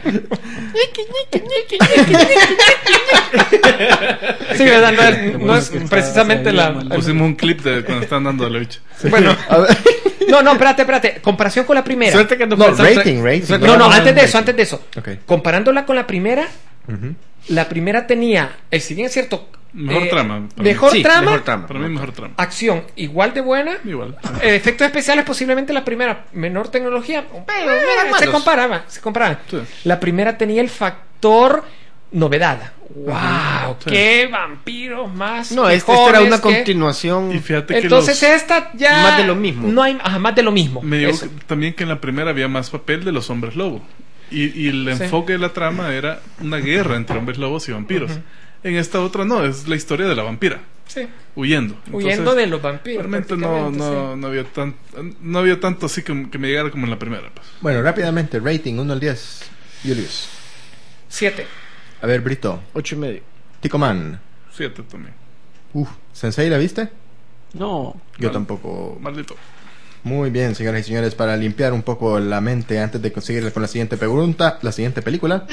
Sí, verdad, no es, no es precisamente la. el- Pusimos un clip de cuando están dando la lucha. bueno, a ver, no, no, espérate, espérate. Comparación con la primera. Suerte que no, no, fue- rating, rating. suerte No, que no, fue- antes de eso, antes de eso. Ok. Comparándola con la primera, Ujú. la primera tenía, eh, si bien es cierto, Mejor eh, trama, para mejor, Sí, trama, mejor trama. Para mí, mejor trama. acción igual de buena, Igual. eh, efectos especiales posiblemente la primera, menor tecnología, pero eran eh, se malos. comparaba, se comparaba. Sí. La primera tenía el factor novedad. ¡Wow! Sí. ¡Qué vampiros más! No, esta, esta era mejores una que- continuación. Y fíjate que Entonces los- esta ya Más de lo mismo. No hay, ajá, más de lo mismo. me digo Eso. que- también que en la primera había más papel de los hombres lobo. Y, y el Sí. enfoque de la trama era una guerra entre hombres lobos y vampiros. Ujú. En esta otra no, es la historia de la vampira, Sí, huyendo. huyendo Entonces, de los vampiros. realmente no, prácticamente, no, sí. no había tan, no había tanto así que, que me llegara como en la primera. Pues. Bueno, rápidamente, rating uno al diez. Julius. Siete. A ver, Brito. Ocho y medio. Ticoman. Siete también. Uf, ¿Sensei la viste? No. Yo Mal- tampoco. Maldito. Muy bien, señoras y señores, para limpiar un poco la mente antes de conseguir con la siguiente pregunta, la siguiente película.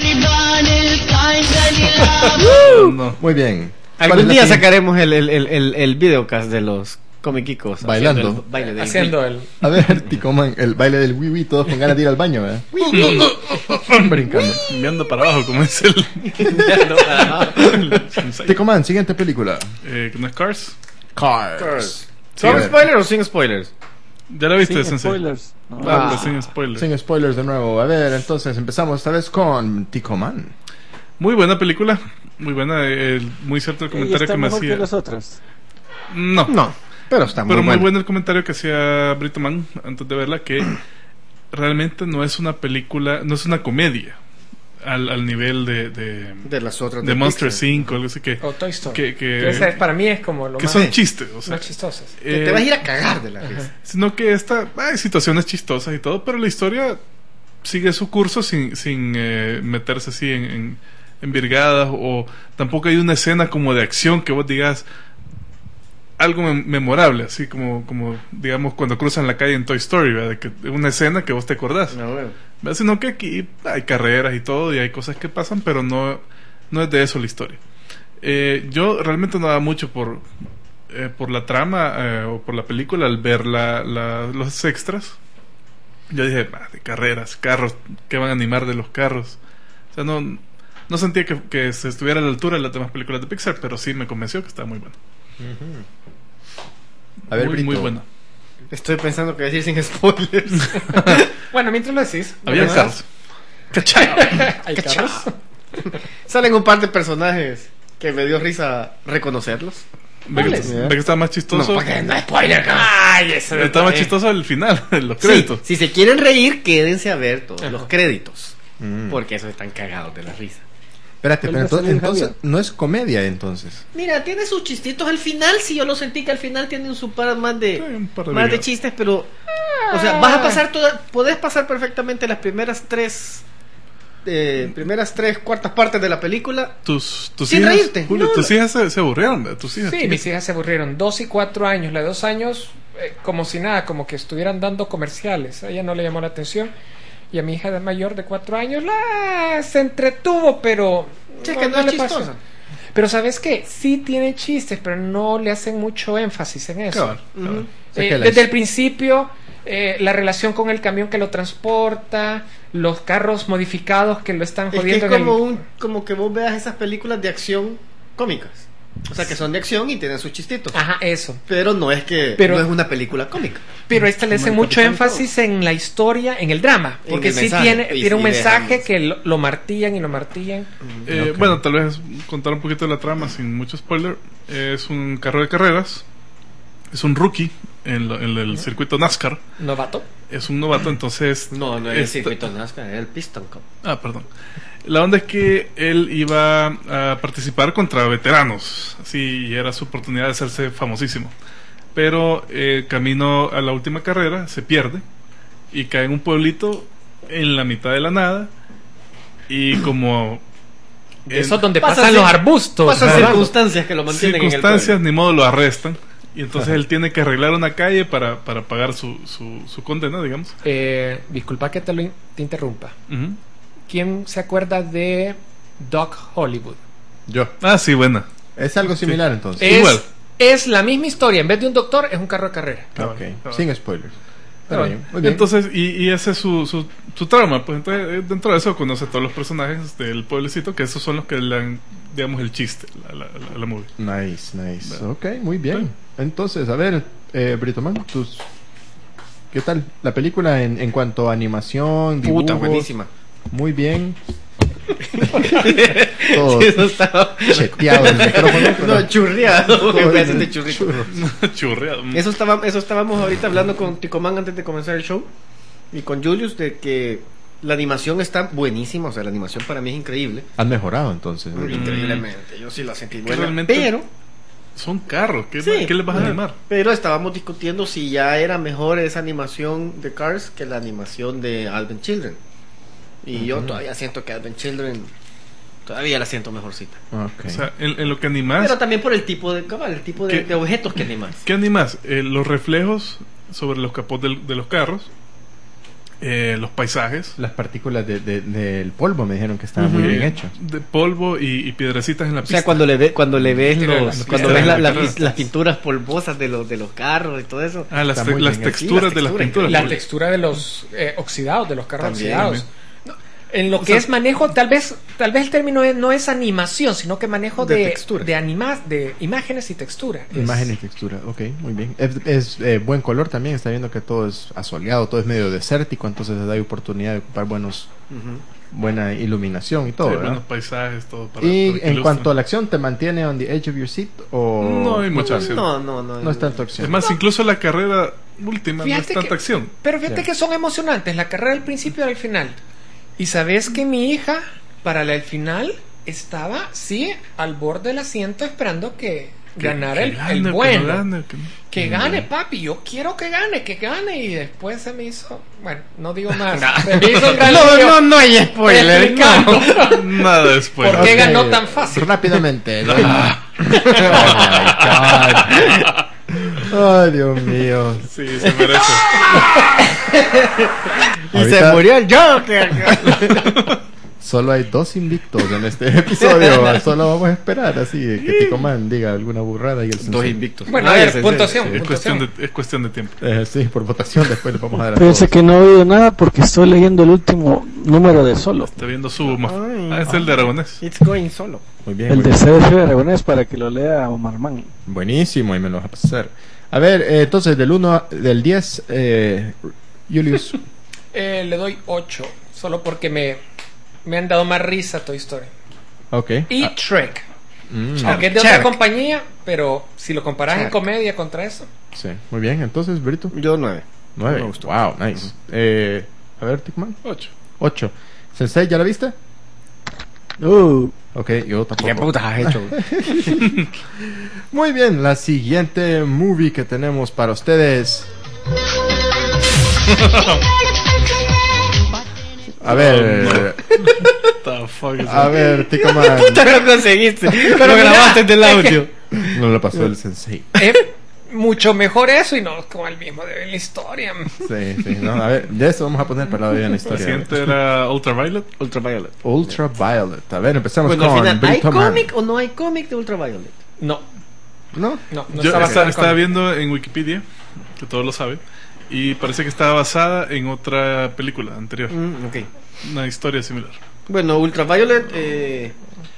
No, no. Muy bien. ¿Cuál es Algún la día siguiente? sacaremos el, el, el, el, el videocast de los comiquicos. Bailando. haciendo el baile del Haciendo el. A ver, Ticoman, el baile del wii wii, todos con ganas de ir al baño, ¿verdad? Brincando. Me ando para abajo, como es el. Sensei. Ticoman, siguiente película. Eh, ¿No es Cars? Cars. ¿Con Sí, spoilers o sin spoilers? ¿Ya la viste, Sin Sensei? spoilers. No. Ah, Ah. pues sin spoilers. Sin spoilers de nuevo. A ver, entonces empezamos esta vez con Ticoman. Muy buena película. Muy buena. eh, muy cierto el Y comentario está que me mejor hacía. que las otras. No. No, pero está muy Pero muy bueno. bueno el comentario que hacía Brito Man antes de verla, que realmente no es una película, no es una comedia al, al nivel de, de, De las otras. de Monster Pixar. cinco, algo así que, O Toy Story. que, que, Que esa es- para mí es como lo que más, son chistes, o sea, más chistosas. Que eh, te vas a ir a cagar de la risa. sino que esta, hay situaciones chistosas y todo, pero la historia sigue su curso sin, sin eh, meterse así en, en, en virgadas, o tampoco hay una escena como de acción que vos digas algo mem- memorable, así como, como digamos cuando cruzan la calle en Toy Story, ¿verdad? De que una escena que vos te acordás. No, bueno. ¿Verdad? Sino que aquí hay carreras y todo y hay cosas que pasan, pero no, no es de eso la historia. Eh, yo realmente no daba mucho por eh, por la trama eh, o por la película al ver la, la- los extras. Yo dije, "Ah, de carreras, carros, ¿qué van a animar de los carros?" O sea, no, no sentía que, que se estuviera a la altura de las demás películas de Pixar, pero sí me convenció que estaba muy buena. A ver, muy, Brito. muy buena. Estoy pensando que decir sin spoilers. Bueno, mientras lo decís. Había ¿verdad? carros. ¿Cachai? Hay carros. Salen un par de personajes que me dio risa reconocerlos. ¿Ve que, ¿Cuáles? ve que estaba más chistoso? No, porque no spoiler, cabrón. Ay, eso Estaba más eh. chistoso al final, en los Sí, créditos. si se quieren reír, quédense a ver todos Ajá. los créditos. Mm. Porque esos están cagados de la risa. Espérate, ¿Cuál pero va a entonces, salir, entonces Javier? no es comedia entonces. Mira, tiene sus chistitos al final. Sí, yo lo sentí que al final tienen su par más de, Sí, un par de más de videos. chistes, pero. O sea, vas a pasar toda. Podés pasar perfectamente las primeras tres eh, primeras tres cuartas partes de la película Tus, tus sin hijas, reírte. Julio, No, tus no. hijas se, se aburrieron. ¿Verdad? Tus hijas. Sí, mis hijas se aburrieron. Dos y cuatro años. La de dos años, eh, como si nada, como que estuvieran dando comerciales. A ella no le llamó la atención. Y a mi hija de mayor de cuatro años la se entretuvo, pero Sí, que no es le pasó. chistosa. Pero ¿sabes qué? Sí tiene chistes, pero no le hacen mucho énfasis en eso. Cabal, cabal. Ujú. Eh, Sé que la- desde el principio, eh, la relación con el camión que lo transporta, los carros modificados que lo están Es que es jodiendo. en como, el- un, como que vos veas esas películas de acción cómicas. O sea, que son de acción y tienen sus chistitos. Ajá, eso. Pero no es que Pero- no es una película cómica. Pero esta le Como hace el mucho Capitán énfasis en la historia, en el drama. En Porque el sí mensaje, tiene, y- tiene un y mensaje dejamos. que lo, lo martillan y lo martillan. Eh, Ok. Bueno, tal vez contar un poquito de la trama sin mucho spoiler. Es un carro de carreras. Es un rookie en, lo- en el circuito NASCAR. Novato. Es un novato, entonces. No, no es el esta- circuito NASCAR, es el Piston Cup. Ah, perdón. La onda es que él iba a participar contra veteranos. Así, y era su oportunidad de hacerse famosísimo. Pero eh, camino a la última carrera se pierde y cae en un pueblito en la mitad de la nada. Y como. en Eso es donde Pasa pasan cir- los arbustos. Pasan ¿verdad? circunstancias que lo mantienen circunstancias, en el ni modo, lo arrestan. Y entonces él tiene que arreglar una calle para, para pagar su, su, su condena, digamos. Eh, disculpa que te, lo in- te interrumpa. Ujú. ¿Quién se acuerda de Doc Hollywood? Yo. Ah, sí, buena. Es algo similar entonces. Es, Igual. es la misma historia. En vez de un doctor, es un carro de carrera. Cabal, Ok, cabal. sin spoilers. Está Cabal. bien, muy bien. Entonces, y, y ese es su, su, su trauma. Pues entonces, eh, dentro de eso conoce a todos los personajes del pueblecito, que esos son los que le dan, digamos, el chiste a la, la, la- la movie. Nice, nice. Bueno. Ok, muy bien. Entonces, a ver, eh, Britoman, tus... ¿qué tal? La película en, en cuanto a animación, dibujos... Puta, buenísima. Muy bien. Todo Eso estaba... cheteado el micrófono. pero- No, churriado. todo En vez en de el churrito. churro. Churreado. Eso, estaba, eso estábamos ahorita hablando con Ticomán antes de comenzar el show y con Julius de que la animación está buenísima, o sea, la animación para mí es increíble. Han mejorado entonces. Mm. Increíblemente, yo sí la sentí Que buena, realmente- pero Son carros. ¿Qué, sí, ¿qué les vas a animar? pero estábamos discutiendo si ya era mejor esa animación de Cars que la animación de Advent Children. Y yo todavía siento que Advent Children todavía la siento mejorcita. Ok. O sea, en, en lo que animas. Pero también por el tipo de cabal, el tipo de, ¿Qué? de objetos que animas. ¿Qué animas? Eh, los reflejos sobre los capós del- de los carros, eh, los paisajes, Las partículas de, de- del polvo me dijeron que estaban Ujú. muy bien hechas. de polvo y, y piedrecitas en la O pista. sea, cuando le ve, cuando le ves Tira los, las cuando pistas ves la- de la- las carreras. las pinturas polvosas de los de los carros y todo eso. Ah, las, Está te- muy las bien hecho. texturas Sí, las de las texturas, pinturas. La Julio. textura de los eh, oxidados, de los carros También, oxidados. No, en lo que es manejo, tal vez tal vez el término es- no es animación, sino que manejo De de, textura. de, anima- de imágenes y textura. Es- Imagen y textura, ok, muy bien. Es, es, eh, buen color también, está viendo que todo es asoleado, todo es medio desértico, entonces hay oportunidad de ocupar buenos, buena iluminación y todo, Sí, ¿verdad? buenos paisajes, todo para, Y para que en ilustren. cuanto a la acción, ¿te mantiene on the edge of your seat o No hay mucha acción. No, no, no. no es tanto acción? Es más, incluso la carrera última no es Fíjate tanta que- acción. Pero fíjate Ya. que son emocionantes, la carrera del principio y al final. Y sabes que mi hija, para la del final, estaba, sí, al borde del asiento esperando que Que- ganara que el, gane, el que no bueno. gane, que no. Que gane, papi, yo quiero que gane, que gane. Y después se me hizo, bueno, no digo más. Se me hizo un gran No, lío no, no hay spoiler. explicando Nada después. ¿Por qué Ok, ganó tan fácil? Rápidamente. Oh my God. Ay, Dios mío. Sí, se merece. Y Ahorita- se murió el Joker. Solo hay dos invictos en este episodio. Solo vamos a esperar así que Ticoman diga alguna burrada y el Dos censor. invictos. Bueno, a Nadie ver, se- puntuación. Es cuestión, puntuación. de, es cuestión de tiempo. Eh, sí, por votación después le vamos a dar a Fíjense todos. que no he oído nada porque estoy leyendo el último número de Solo. Está viendo su... ma- Ay. Ah, es el de Aragonés. It's going solo. Muy bien. El muy de bien. C D F Aragonés para que lo lea Omar Man. Buenísimo, y me lo vas a pasar. A ver, eh, entonces del uno del diez, eh, Julius. Eh, le doy ocho, solo porque me, me han dado más risa Toy Story. Ok. Y Ah, Shrek. mm, Aunque es de Shrek. otra compañía, pero si lo comparas en Shrek. comedia contra eso. sí, muy bien. Entonces, Brito, Yo nueve. nueve. Me gustó. Wow, nice. Eh, a ver, Ticoman. Ocho. ocho. Sensei, ¿ya la viste? Uh, Ok, yo tampoco. ¿Qué putas has hecho? Muy bien, la siguiente movie que tenemos para ustedes. A ver, The fuck is A that? ver, Tico Man. Puta, lo conseguiste. Pero mira, grabaste del es audio. No lo pasó el sensei. Es mucho mejor eso y no como el mismo de la historia. Sí, sí. No, a ver, de eso vamos a poner para la vida en la El historia. siguiente era Ultraviolet. Ultraviolet. Ultraviolet. A ver, empezamos Bueno, al con final, ¿hay Brito Man. cómic o no hay cómic de Ultraviolet? No, ¿No? no, no Yo está basado estaba, en estaba cómic. viendo en Wikipedia, que todos lo saben, y parece que estaba basada en otra película anterior. Mm, ok. Una historia similar. Bueno, Ultraviolet, eh,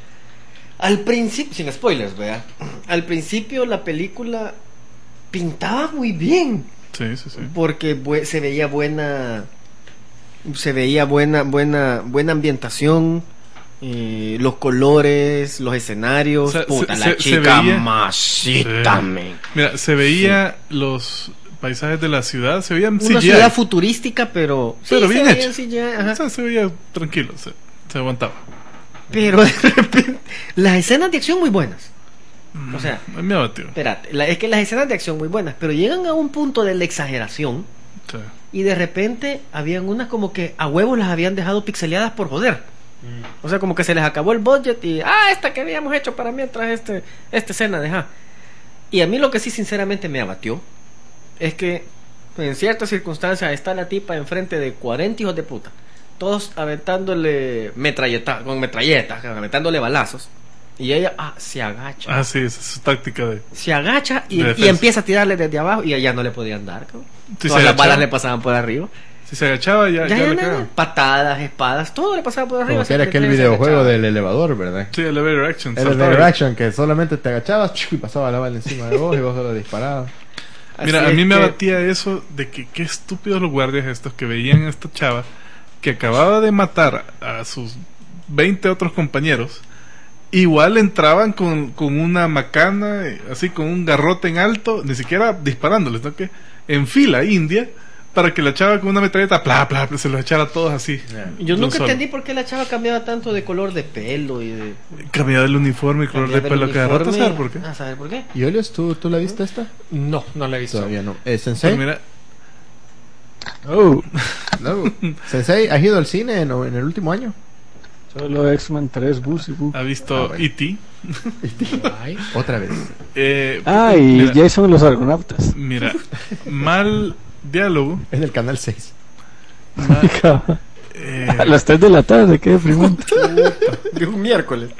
al principio, sin spoilers, ¿verdad? Al principio la película pintaba muy bien, Sí, sí, sí. porque bu- se veía buena, se veía buena, buena, buena ambientación, eh, los colores, los escenarios, O sea, puta, se- la se- se chica veía- masita, Sí. men. Mira, se veía los paisajes de la ciudad, se veían Una C G I. ciudad futurística, pero, Pero sí, bien se veía hecha. en C G I, ajá. O sea, se veía tranquilo, se, se aguantaba. Pero de repente, las escenas de acción muy buenas. O sea, A mí me abatió. espérate, la- es que las escenas de acción muy buenas, pero llegan a un punto de la exageración Sí. y de repente habían unas como que a huevos las habían dejado pixeleadas por joder. O sea, como que se les acabó el budget y ah, esta que habíamos hecho para mientras este esta escena deja. Y a mí lo que sí sinceramente me abatió es que en ciertas circunstancias está la tipa enfrente de cuarenta hijos de puta, todos aventándole metralletas, con metralletas, aventándole balazos. Y ella ah, se agacha. Ah, sí, esa es su táctica de... Se agacha y, De y defensa. empieza a tirarle desde abajo y allá no le podían dar, cabrón. Si Todas se las agachaba- balas le pasaban por arriba. Si se agachaba, ya, Ya, ya ya le nada. cagaba. Patadas, espadas, todo le pasaba por arriba. Como que era siempre aquel que se videojuego agachaba. del elevador, ¿verdad? Sí, elevator action. El saltaba. elevator action, que solamente te agachabas y pasaba la bala encima de vos y vos solo disparabas. Mira, Así a mí es me que- abatía eso de que qué estúpidos los guardias estos que veían a esta chava que acababa de matar a sus veinte otros compañeros. Igual entraban con, con una macana, eh, así con un garrote en alto, ni siquiera disparándoles, ¿no? Que en fila india, para que la chava con una metralleta, pla, pla, pla, se los echara a todos así. Yo de un nunca solo. entendí por qué la chava cambiaba tanto de color de pelo y de Cambiaba el uniforme y color de cambiaba el pelo cada rato, uniforme. ¿sabes por qué? Ah, ¿sabes por qué? ¿Y Olios, tú, tú la viste esta? No, no la he visto. Todavía no. ¿Eh, ¿Sensei? Pero mira, Oh, No. ¿Sensei, has ido al cine en, en el último año? solo X-Men tres, Bus y Bu. ha visto Ah, bueno. E T Ay, Otra vez. Eh, Ah, y mira, Jason y los Argonautas. mira, mal diálogo. En el canal seis. eh, A las tres de la tarde, qué deprimente. De un miércoles.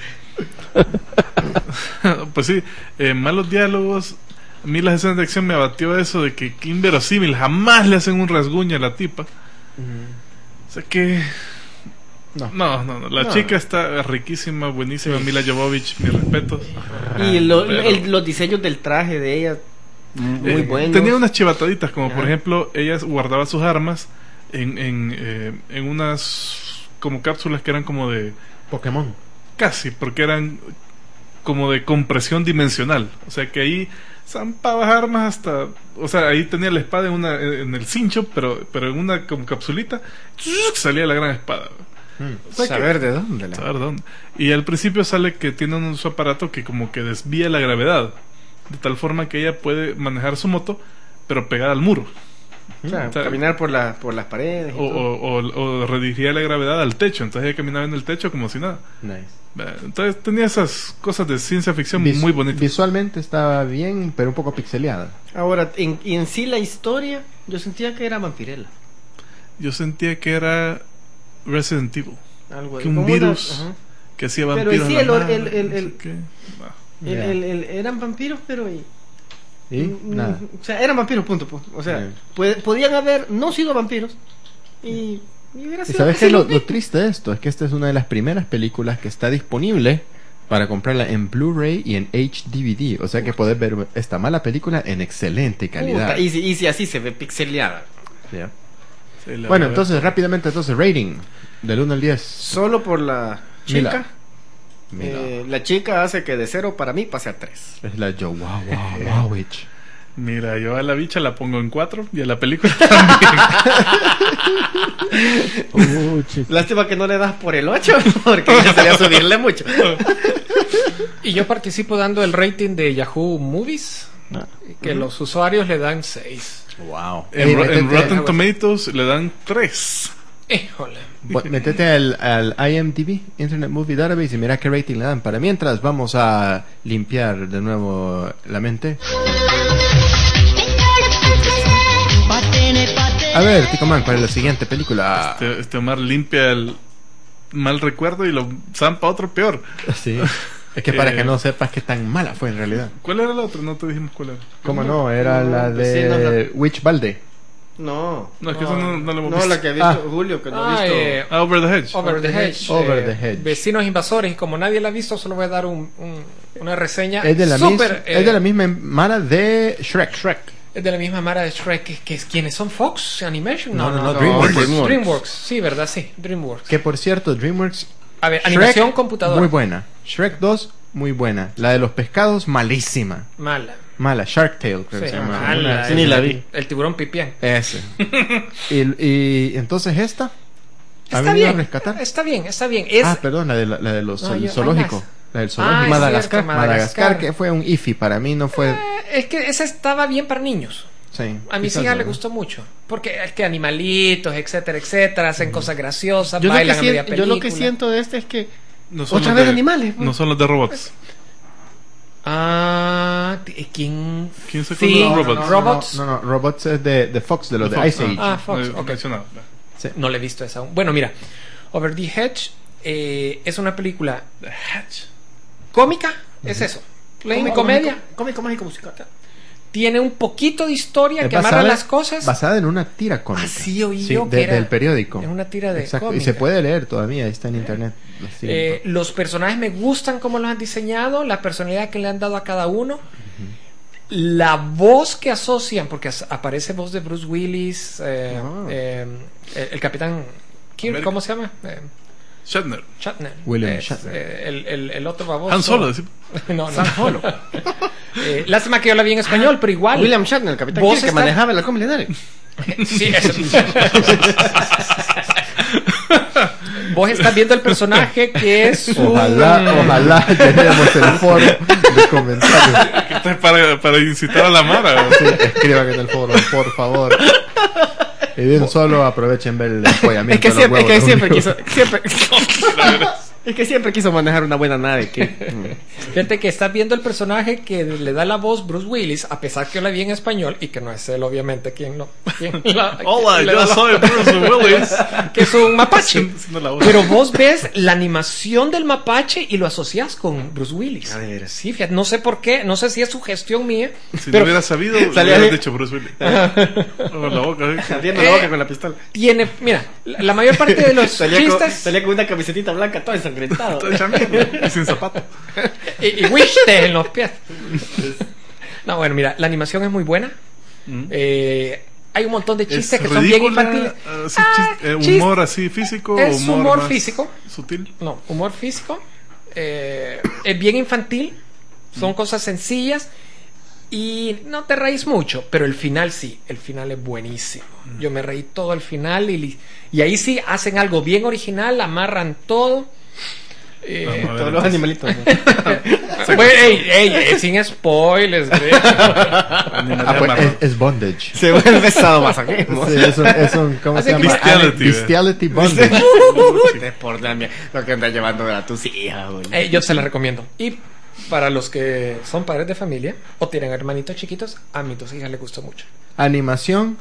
pues sí, eh, malos diálogos. A mí las escenas de acción me abatió eso de que, que inverosímil, jamás le hacen un rasguño a la tipa. O sea que... No. No, no, no. La No. chica está riquísima, buenísima. Mila Jovovich, mis respetos. Y lo- pero- el- los diseños del traje de ella muy Eh, buenos. Tenía unas chivataditas, como por Ajá. ejemplo, ella guardaba sus armas en, en, eh, en unas como cápsulas que eran como de... Pokémon. Casi, porque eran como de compresión dimensional. O sea que ahí zampabas armas hasta... O sea, ahí tenía la espada en, una, en el cincho, pero, pero en una como capsulita salía la gran espada. O sea que- Saber de dónde la- saber dónde. Y al principio sale que tiene un su aparato que como que desvía la gravedad. De tal forma que ella puede manejar su moto, pero pegada al muro. O sea, O sea, caminar por, la, por las paredes. y O, todo. o, o, o redirigía la gravedad al techo. Entonces ella caminaba en el techo como si nada. Nice. Entonces tenía esas cosas de ciencia ficción Vis- muy bonitas. Visualmente estaba bien, pero un poco pixeleada. Ahora, en, y en sí la historia, yo sentía que era Vampirella. Yo sentía que era Resident Evil, Algo que así, un como una- virus ajá. que hacía Pero vampiros. sí, en el la or- mano, el- el- no sé el- qué. Ah. El- Ya. el- el- eran vampiros, pero... y- ¿Y? mm, Nada. O sea, eran vampiros, punto. punto. O sea, Bien. puede- podían haber no sido vampiros. Y, y hubiera ¿Y sido sabes así qué? Lo, vi. lo triste de esto es que esta es una de las primeras películas que está disponible para comprarla en Blu-ray y en H D V D. O sea que podés ver esta mala película en excelente calidad. Puta, y, si, y si así se ve pixeleada. Ya. Sí, la Bueno, verdad. entonces rápidamente, entonces rating del uno al diez. Solo por la Mila. chica. Mira, eh, la chica hace que de cero para mí pase a tres. es la Joe Wow Wow Wow Witch. Mira, yo a la bicha la pongo en cuatro y a la película también. Oh, chico. Lástima que no le das por el ocho, porque ya sería subirle mucho. y yo participo dando el rating de Yahoo Movies, Ah. que los usuarios le dan seis. Wow. En, Ro- en Rotten Tomatoes le dan tres. Híjole. Bu- Métete al, al I M D B, Internet Movie Database, y mira qué rating le dan. Para mientras, vamos a limpiar de nuevo la mente. A ver, Tico Man, ¿cuál es la siguiente película? Este, este Omar limpia el mal recuerdo y lo zampa otro peor. Sí. Es que para Eh, que no sepas qué tan mala fue en realidad. ¿Cuál era la otra? No te dijimos cuál era. ¿Cómo no? Era No, la pues sí, no, de Witch Balde. No. No, es que eso no, no lo hemos No, visto. la que ha visto Ah. Julio, que no ha Ah, visto. eh, Ah, Over the Hedge. Over the Hedge. Over eh, the Hedge. Vecinos invasores. Y como nadie la ha visto, solo voy a dar un, un- una reseña. Es de la, súper, misma, eh, es de la misma mara de Shrek. Shrek. es de la misma mara de Shrek. Que, que, ¿Quiénes son? ¿Fox Animation? No, no, no, DreamWorks. DreamWorks. DreamWorks. Sí, ¿verdad? Sí, DreamWorks. Que por cierto, DreamWorks. A ver, Shrek, animación computadora. Muy buena. Shrek dos, muy buena. La de los pescados, malísima. Mala. Mala. Shark Tale, creo que Sí, se llama. mala. Una- Sí, ni la vi. El tiburón pipián. Ese. y, y entonces esta. ¿Ha Está venido a bien. rescatar? Está bien, está bien. Es, Ah, perdón, la de, la, la de los No, el yo- zoológico. hay más. La del Ah, zoológico. es Madagascar. cierto, Madagascar. Madagascar. que fue un iffy para mí, no fue. eh, es que esa estaba bien para niños. Sí, A mis quizás hijas no, les ¿no? gustó mucho. Porque es que animalitos, etcétera, etcétera, hacen cosas graciosas, Yo lo, que bailan a media siento, yo lo que película. siento de este es que. No son Otra los vez de- animales, pues. No son los de robots. Ah, t- ¿quién? ¿Quién se Sí, acuerda de No, Robots? no, Robots. No, no, no, Robots es de, de Fox, de los de, Fox, Ice Age. Ah, Fox, Eh, ok. mencionado. No le he visto esa aún. Bueno, mira, Over the Hedge eh, es una película The Hedge. cómica, es eso. Plain Cómico, comedia. mágico- Cómico mágico musical. Tiene un poquito de historia Es que amarra basada- las cosas. Basada en una tira cómica. Ah, sí, oí yo que de- era del periódico. en una tira de Exacto. Y cómica. se puede leer todavía, ahí está en internet. Así, Eh, los personajes me gustan cómo los han diseñado, la personalidad que le han dado a cada uno. La voz que asocian, porque as- aparece voz de Bruce Willis, eh, Ah. eh, el, el capitán Kirk, América. ¿cómo se llama? Eh, Shatner. Shatner. William Es, Shatner. eh, el, el, el otro baboso. Han Solo. decimos. No, no, Solo. eh, lástima que yo la vi en español, pero igual. William Shatner, el capitán Vos Kirk, que estás- manejaba el halcón milenario. Sí, eso. Vos estás viendo el personaje que es un... Ojalá, ojalá llenemos el foro de comentarios. Esto es para, para incitar a la Mara. Sí, escriban en el foro, por favor. Y de un solo aprovechen ver el apoyamiento. Es que de los siempre, es que huevos siempre de quiso, siempre, es que siempre quiso manejar una buena nave. Que, Fíjate que estás viendo el personaje que le da la voz Bruce Willis, a pesar que yo la vi en español y que no es él, obviamente, quien lo. Quien la- Hola, quien le yo da la- soy Bruce Willis. Que es un mapache. Haciendo la voz. Pero vos ves la animación del mapache y lo asocias con Bruce Willis. Ah, de veras. Sí, fíjate, no sé por qué, no sé si es sugestión mía. Si pero no hubiera sabido, Salía hubieras ahí. dicho Bruce Willis. Con la boca. ¿sí? abriendo la Eh, boca con la pistola. tiene, mira, la la mayor parte de los Salía con, chistes. salía con una camisetita blanca todo ensangrentado. Todo hecha mierda, y sin zapatos. y, y wistes en los pies. No, bueno, mira, la animación es muy buena. Eh, hay un montón de chistes Es que son bien ridícula, infantiles. así, Ah, chis- eh, chis- humor así físico. Es humor, humor más físico. Sutil. No, humor físico. Eh, es bien infantil. Son cosas sencillas. Y no te reís mucho. Pero el final sí. El final es buenísimo. Yo me reí todo el final. Y, y ahí sí hacen algo bien original. Amarran todo. Eh, Vamos a ver, Todos los entonces. animalitos. ¿no? bueno, ey, ey, eh, sin spoilers. güey. Animal Ah, pues, amarrado. es, es bondage. Se vuelve sadomasoquismo. Sí, es un, es un ¿cómo Así se llama? que- Bestiality, Bestiality bondage. Es por la mía- lo que anda llevando a tus hijas, boludo. Eh, yo se la recomiendo. Y para los que son padres de familia o tienen hermanitos chiquitos, a mis dos hijas les gustó mucho. Animación.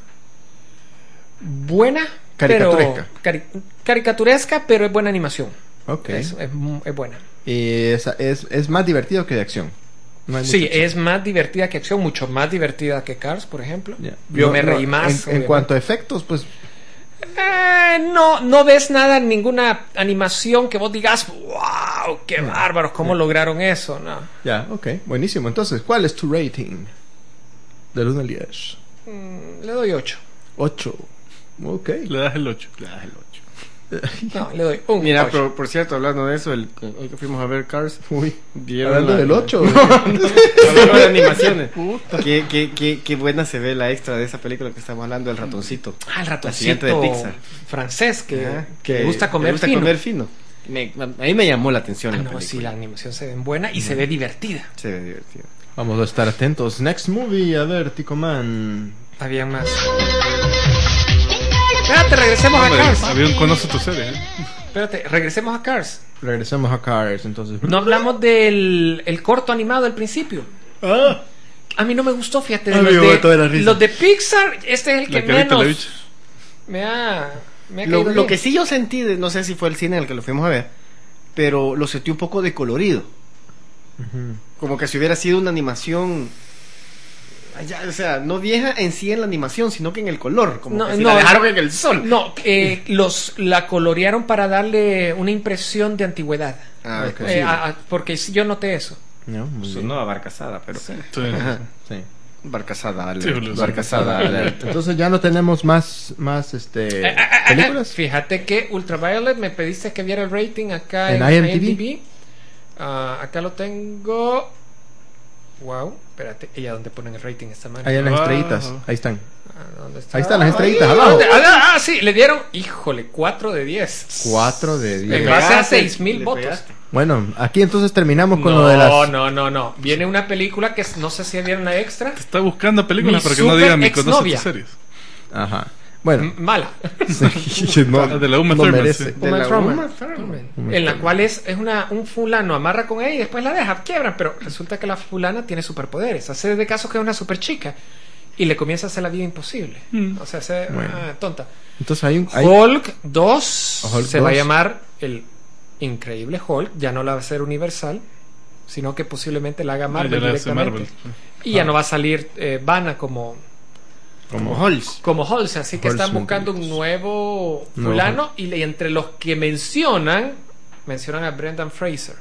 Buena, Caricaturesca. pero cari- caricaturesca, pero es buena animación. Ok. Es, es, mu- es buena. Y es, es, es más divertido que de acción. No hay Sí, mucho- es más divertida que acción, mucho más divertida que Cars, por ejemplo. Ya. Yo No, me no, reí más. En, en obviamente. cuanto a efectos, pues Eh, no, no ves nada, ninguna animación que vos digas, wow, qué bárbaros, cómo lograron eso, no. ya, ok, buenísimo. Entonces, ¿cuál es tu rating? Del uno al diez. Mm, le doy ocho. ocho. Ok. Le das el ocho. No, le doy un Mira, ocho. pero, por cierto, hablando de eso, el, hoy que fuimos a ver Cars, Uy. vieron Hablando la- del ocho. hablando de animaciones. Qué, qué, qué, qué buena se ve la extra de esa película que estamos hablando, el ratoncito. Ah, el La siguiente de ratoncito Pixar. francés que, Ajá, que le gusta comer le gusta fino. comer fino. Me- a mí me llamó la atención Ah, la no, película. sí, la animación se ve buena y se ve divertida. Se ve divertido. Vamos a estar atentos. Next movie, a ver, Tico Man. Había más. Espérate, regresemos a Hombre, Cars. había un conoce tu serie. ¿eh? Espérate, regresemos a Cars. Regresemos a Cars, entonces. No hablamos del el corto animado del principio. Ah, A mí no me gustó, fíjate. De A mí los, me botó de la de, risa. los de Pixar, este es el La que carita, la menos bicha. me ha, me ha lo, caído lo bien. que sí yo sentí, de- no sé si fue el cine en el que lo fuimos a ver, pero lo sentí un poco de colorido. Como que si hubiera sido una animación, ya, o sea, no vieja en sí en la animación, sino que en el color, como No, que si no, la dejaron en el sol. No, eh, los la colorearon para darle una impresión de antigüedad. Ah, ok. Eh, a- a- porque sí, yo noté eso. No, muy bien. Sonó a Barcasada, pero... Sí. Ajá. Sí. Barcasada, Sí, Julio, sí. Barcasada. Entonces ya no tenemos más, más este, Eh, eh, eh, películas. Fíjate que Ultraviolet me pediste que viera el rating acá ¿En en, I M D B? I M D B. Ah, acá lo tengo. Wow, espérate, ¿y a dónde ponen el rating esta manera? Ahí en las Wow. estrellitas. Ahí están. Ah, ¿dónde está? Ahí están las Ahí, estrellitas, ¿dónde? abajo. Ah, ah, sí, le dieron, híjole, cuatro de diez. cuatro de En diez. base a pegaste, seis mil le votos. pegaste. Bueno, aquí entonces terminamos con No, lo de las... no, no, no. Viene una película que no sé si vieron la extra. Está buscando películas Mi para que no super diga mi conoce exnovia. tus series. Ajá. Bueno. M- Mala. Sí, no, De la Uma no Thurman, merece. sí. De Uma la Thurman. Uma Thurman. En la cual es, es una, un fulano amarra con ella y después la deja, quiebran, pero resulta que la fulana tiene superpoderes, hace de caso que es una super chica y le comienza a hacer la vida imposible. Mm. O sea, se, Bueno. ah, tonta. Entonces hay un... hay- Hulk dos Hulk se va a dos. llamar el increíble Hulk, ya no la va a ser Universal, sino que posiblemente la haga Marvel Ya la hace directamente. Marvel. Y ya no va a salir eh, Vanna como Como Halls. como Halsey, así que están Halsey, buscando un Rodríguez. nuevo Nuevo fulano y, y entre los que mencionan mencionan a Brendan Fraser.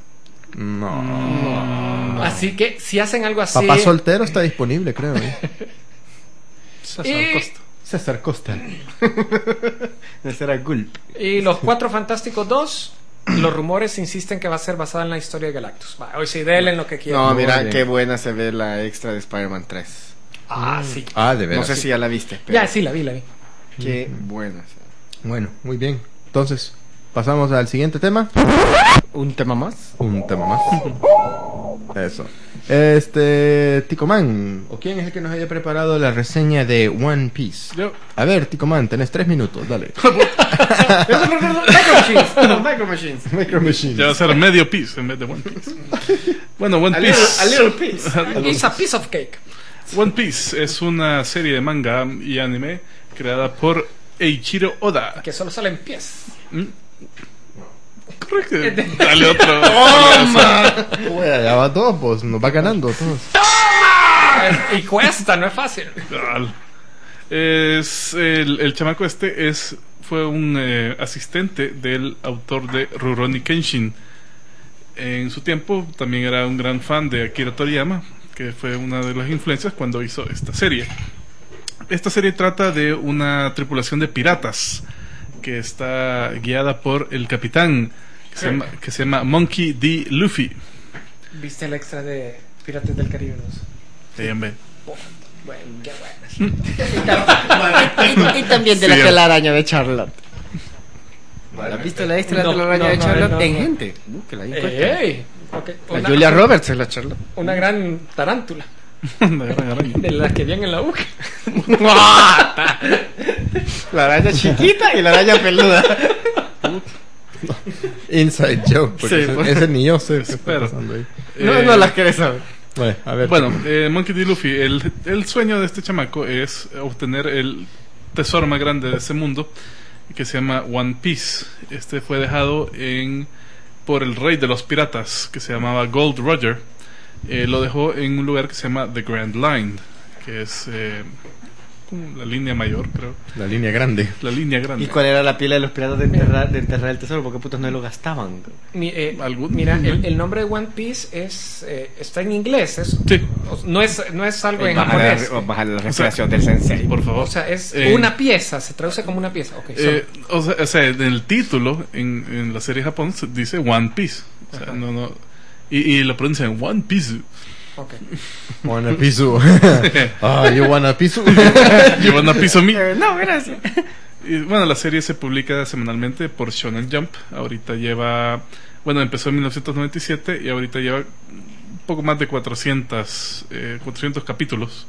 No. Así que si hacen algo así, Papá soltero está disponible, creo. ¿eh? César Y- Costa. César Costa. Ese era Gulp. y los Cuatro Fantásticos dos, los rumores insisten que va a ser basada en la historia de Galactus. Va, hoy sí, denle lo que quieran. No, Muy mira bien. qué buena se ve la extra de Spider-Man tres. Ah, sí. Ah, de veras. No sé si ya la viste, pero Ya, sí, la vi, la vi. qué buena. se ve. Bueno, muy bien. Entonces, pasamos al siguiente tema. ¿Un tema más? Un tema más. Eso. Este, Ticoman, ¿o quién es el que nos haya preparado la reseña de One Piece? Yo. A ver, Ticoman, tenés tres minutos, dale. Micro Machines. No, Micro Machines. Micro Machines. Ya va a ser medio piece en vez de One Piece. Bueno, One A little, Piece. a little piece. It's a piece of cake. One Piece es una serie de manga y anime creada por Eiichiro Oda. Que solo sale en pies. ¿Mm? Correcto. Dale otro. Bueno, ya va todo, pues nos va ganando todos. Y cuesta, no es fácil. Al- Es el, el chamaco este es fue un eh, asistente del autor de Rurouni Kenshin. En su tiempo también era un gran fan de Akira Toriyama, que fue una de las influencias cuando hizo esta serie. Esta serie trata de una tripulación de piratas que está guiada por el capitán que se llama, que se llama Monkey D. Luffy. ¿Viste el extra de Piratas del Caribe dos? Ahí en B. Bueno, qué buenas. Y, y también de Sí, la ya. telaraña de Charlotte. ¿Has visto la extra No, de la telaraña no, de no, Charlotte? no, en no. gente. Búsquela ahí. encuentra. Ey, ok. La Una, Julia Roberts es la Charlotte. una gran tarántula. La gran araña. De las que vienen en la boca. La araña chiquita y la araña peluda. Inside joke, porque Sí, ese, pues. ese ni yo sé qué está Espera. pasando ahí. No, Eh, no las querés saber. Bueno, a ver. Bueno, eh, Monkey D. Luffy, el, el sueño de este chamaco es obtener el tesoro más grande de ese mundo, que se llama One Piece. Este fue dejado en por el rey de los piratas, que se llamaba Gold Roger. Eh, lo dejó en un lugar que se llama The Grand Line, que es eh, como la línea mayor, creo. La línea grande. La línea grande. ¿Y cuál era la pila de los piratas de enterrar, de enterrar el tesoro? Porque putos no lo gastaban. Mi- eh, ¿Algún? Mira, el, el nombre de One Piece es eh, está en inglés. Es, Sí. o- no, es, no es algo en Bájale la, japonés. o bájale la O sea, respiración del sensei. Por favor. O sea, es Eh, una pieza. Se traduce como una pieza. Ok, Eh, sorry. o, sea, o sea, en el título en, en la serie Japón se dice One Piece. O sea, Ajá. no, no. Y, y lo pronuncian One Piece. Ok. Wanna pisu. Ah, you wanna pisu. Llevan a piso mí. Eh, no, gracias. Y bueno, la serie se publica semanalmente por Shonen Jump. Ahorita lleva. Bueno, empezó en mil novecientos noventa y siete y ahorita lleva un poco más de cuatrocientos, eh, cuatrocientos capítulos.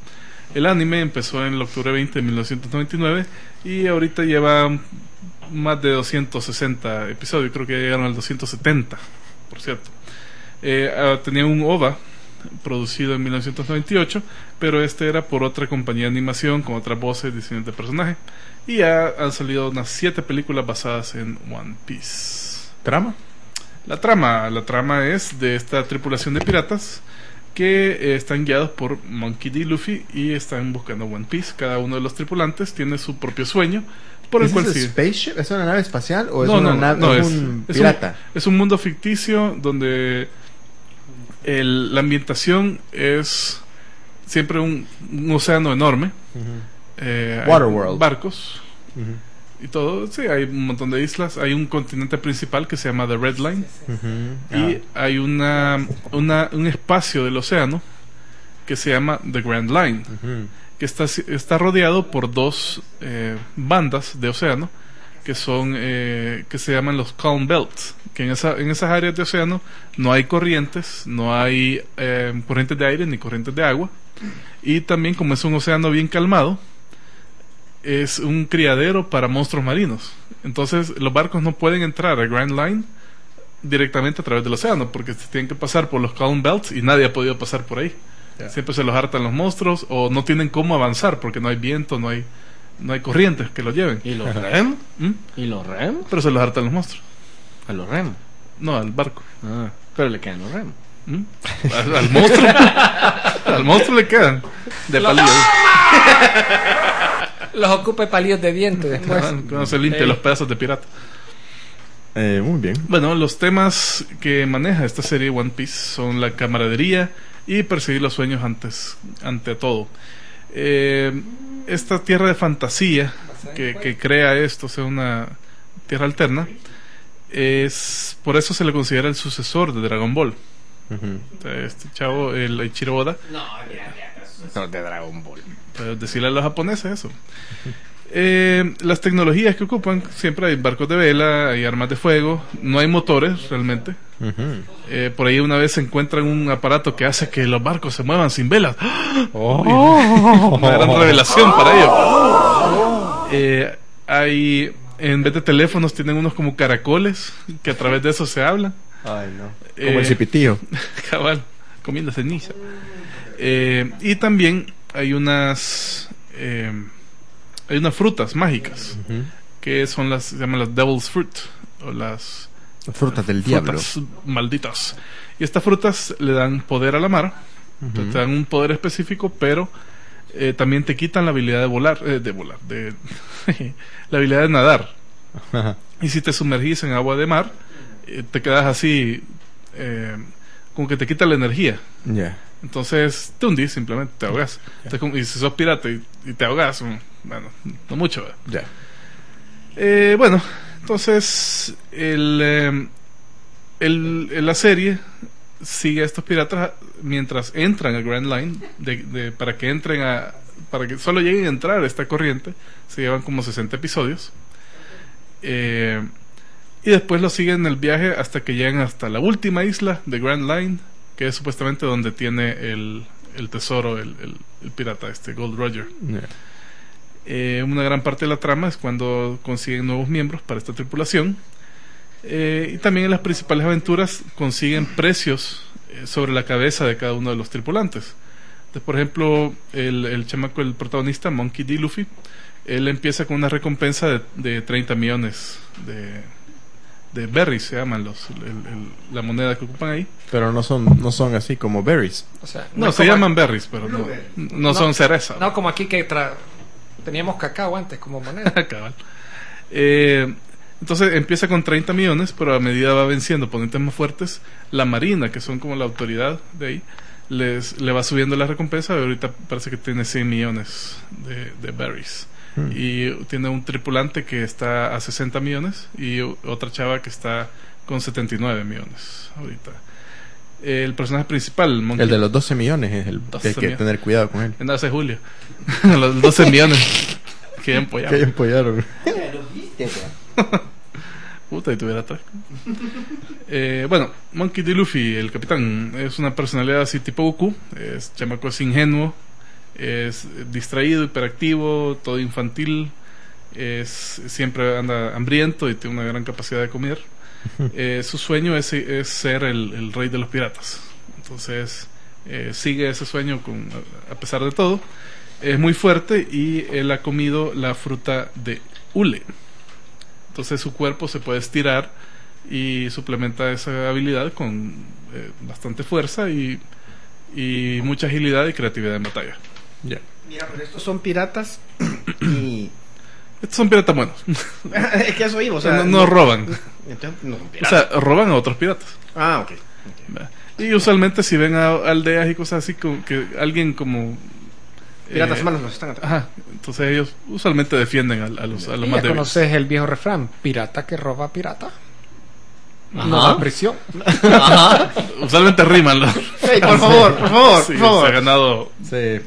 El anime empezó en el octubre veinte de mil novecientos noventa y nueve y ahorita lleva más de doscientos sesenta episodios, creo que ya llegaron al doscientos setenta, por cierto. Eh, uh, tenía un O V A producido en mil novecientos noventa y ocho, pero este era por otra compañía de animación con otras voces, diseños de personaje, y ya han salido unas siete películas basadas en One Piece. ¿Trama? La trama, la trama es de esta tripulación de piratas que eh, están guiados por Monkey D. Luffy y están buscando One Piece. Cada uno de los tripulantes tiene su propio sueño por el ¿Es cual un sigue. spaceship? ¿Es una nave espacial o es No, una no, nave no, es es- un es pirata? Es un mundo ficticio donde el- la ambientación es siempre un, un océano enorme. Ujú. Eh, hay Waterworld. barcos Ujú. y todo. Sí, hay un montón de islas. Hay un continente principal que se llama The Red Line. Ujú. Y hay una, una un espacio del océano que se llama The Grand Line, Ah, ujú. que está, está rodeado por dos eh, bandas de océano que son eh, que se llaman los Calm Belts, que en, esa, en esas áreas de océano no hay corrientes, no hay eh, corrientes de aire ni corrientes de agua, y también, como es un océano bien calmado, es un criadero para monstruos marinos. Entonces los barcos no pueden entrar a Grand Line directamente a través del océano, porque se tienen que pasar por los Calm Belts y nadie ha podido pasar por ahí. Ya. Siempre se los hartan los monstruos o no tienen cómo avanzar porque no hay viento, no hay no hay corrientes que los lleven. ¿Y los rem? ¿Mm? ¿Y los rem? Pero se los hartan los monstruos. A los rem. No, al barco. Ah, pero le quedan los rem. ¿Mm? Al, al monstruo. Al monstruo le quedan de palillo. Los ocupe palillos de viento después. Ah, Cuando se limpia Ey. los pedazos de pirata. Eh, muy bien. Bueno, los temas que maneja esta serie One Piece son la camaradería y perseguir los sueños antes, ante todo. Eh, esta tierra de fantasía que, que crea esto, o sea, una tierra alterna, es por eso se le considera el sucesor de Dragon Ball. Ujú. O sea, este chavo, el Ichiro Oda, No, de Dragon Ball. pues decirle a los japoneses eso. Eh, las tecnologías que ocupan, siempre hay barcos de vela, hay armas de fuego, no hay motores realmente. Ujú. Eh, por ahí una vez se encuentran un aparato que hace que los barcos se muevan sin velas. Oh. Una gran revelación para ellos. Eh, hay, en vez de teléfonos, tienen unos como caracoles que a través de eso se hablan. Ay, no. Eh, Como el cipitío. Cabal, comiendo ceniza. Eh, y también hay unas eh, hay unas frutas mágicas Ujú. que son las, se llaman las Devil's Fruit o las Frutas del diablo. frutas malditas. Y estas frutas le dan poder a la mar. Entonces, te dan un poder específico, pero eh, también te quitan la habilidad de volar, eh, de volar, de la habilidad de nadar. Ajá. Y si te sumergís en agua de mar, eh, te quedas así, eh, como que te quita la energía. Ya. Entonces te hundís, simplemente te ahogas. Entonces, como- y si sos pirata y, y te ahogas, mm, bueno, no mucho. ¿verdad? Ya. Eh, bueno, entonces el, eh, el, el- la serie sigue a estos piratas mientras entran al Grand Line, de, de- para que entren a, para que solo lleguen a entrar a esta corriente. Se llevan como sesenta episodios. Eh, y después lo siguen en el viaje hasta que llegan hasta la última isla de Grand Line, que es supuestamente donde tiene el, el tesoro el, el, el pirata este Gold Roger. Ya. Eh, una gran parte de la trama es cuando consiguen nuevos miembros para esta tripulación. Eh, y también en las principales aventuras consiguen precios eh, sobre la cabeza de cada uno de los tripulantes. Entonces, por ejemplo, el, el chamaco, el protagonista, Monkey D. Luffy, él empieza con una recompensa de, de treinta millones de, de berries, se llaman los, el- el- la moneda que ocupan ahí. Pero no son, no son así como berries. O sea, No, es se como llaman aquí- berries, pero no, no, No. son cereza. No, como aquí que tra- teníamos cacao antes como moneda. Cabal. Eh, entonces empieza con treinta millones, pero a medida va venciendo oponentes más fuertes, la marina, que son como la autoridad de ahí, les, le va subiendo la recompensa. Y ahorita parece que tiene cien millones de, de berries. Hmm. Y tiene un tripulante que está a sesenta millones y o- otra chava que está con setenta y nueve millones ahorita. El personaje principal, Monkey, El de los doce millones es el que doce hay que millones. tener cuidado con él. en hace julio, los doce millones que empollado. Que empollaron. Puta, y tuviera atrás. Eh, bueno, Monkey D. Luffy, el capitán, es una personalidad así tipo Goku. Es chamaco, es ingenuo, es distraído, hiperactivo, todo infantil, es siempre anda hambriento y tiene una gran capacidad de comer. Eh, su sueño es, es ser el, el rey de los piratas. Entonces eh, sigue ese sueño con, a pesar de todo. Es muy fuerte y él ha comido la fruta de hule. Entonces su cuerpo se puede estirar y suplementa esa habilidad con eh, bastante fuerza y, y mucha agilidad y creatividad en batalla. Ya. Mira, pero estos son piratas y... Estos son piratas buenos. es que eso iba, o sea... no, no roban. Entonces, no son O piratas. sea, roban a otros piratas. Ah, ok. okay. Y usualmente si ven a aldeas y cosas así, como que alguien como... Piratas eh, humanos nos están atacando. Ajá, entonces ellos usualmente defienden a, a los, a los ¿Y más ya débiles. conoces el viejo refrán? Pirata que roba pirata. Ajá. No da prisión. Ajá. Usualmente riman los... Hey, por favor, por favor, Sí, por favor. se ha ganado... Sí.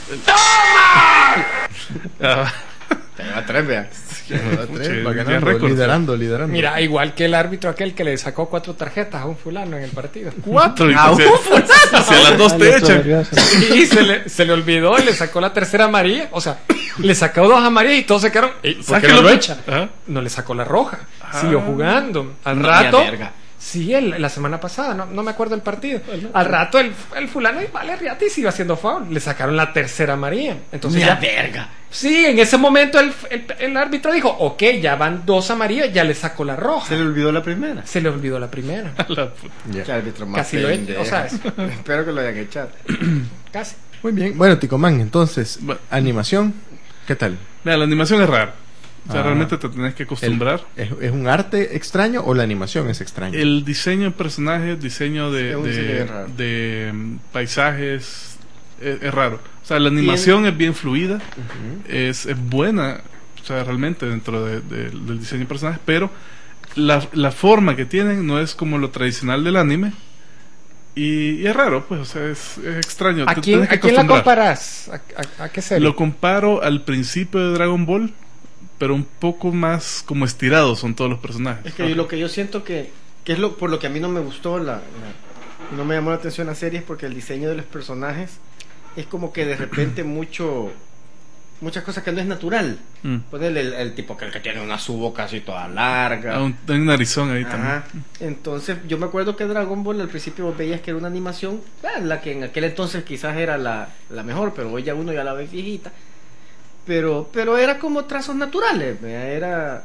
ah, A tres, vean. Pucha, Va ya ganando, récord. liderando, liderando. Mira, igual que el árbitro aquel que le sacó cuatro tarjetas a un fulano en el partido. cuatro. y Ah, se- si a las dos Ah, te el otro echan. nervioso. Y se le, se le olvidó y le sacó la tercera amarilla. O sea, le sacó dos amarillas y todos se quedaron. "Ey, ¿por qué Sáquelo, no lo pues. echa?" Ajá. No le sacó la roja. Ah. Siguió jugando. Al No, rato. ya, verga. Sí, el- la semana pasada, no, no me acuerdo el partido. Al rato el, el fulano, y vale, riate y sigue haciendo foul. Le sacaron la tercera amarilla. Entonces Mira, ya, verga. sí, en ese momento el, el, el árbitro dijo, ok, ya van dos amarillas, ya le sacó la roja. Se le olvidó la primera. Se le olvidó la primera. La puta. Ya. Qué árbitro más Casi lo he- pendejo. o sea, es- Espero que lo hayan echado. Casi. Muy bien. Bueno, Ticomán, entonces, Bueno. animación, ¿qué tal? Mira, la animación es rara. O sea, Ah. realmente te tenés que acostumbrar. ¿Es, es un arte extraño o la animación es extraña? El diseño de personajes, diseño de, Es un diseño de, bien raro. de, mm, paisajes, es, es raro. O sea, la animación es bien fluida, es, es buena, o sea, realmente dentro de- de- del diseño de personajes, pero la, la forma que tienen no es como lo tradicional del anime. Y, y es raro, pues, o sea, es, es extraño. ¿A te quién, tenés que ¿a quién la acostumbrar. comparas? ¿A, a, a qué serie? Lo comparo al principio de Dragon Ball, pero un poco más como estirados son todos los personajes. Es que lo que yo siento que, que es lo por lo que a mí no me gustó la, la- no me llamó la atención la serie es porque el diseño de los personajes es como que de repente mucho muchas cosas que no es natural. Mm. Ponerle el, el tipo que, el que tiene una su boca así toda larga. Ah, un- hay un narizón ahí Ajá. también. Entonces yo me acuerdo que Dragon Ball al principio vos veías que era una animación, ah, la que en aquel entonces quizás era la, la mejor, pero hoy ya uno ya la ve viejita. Pero, pero era como trazos naturales, ¿vea? Era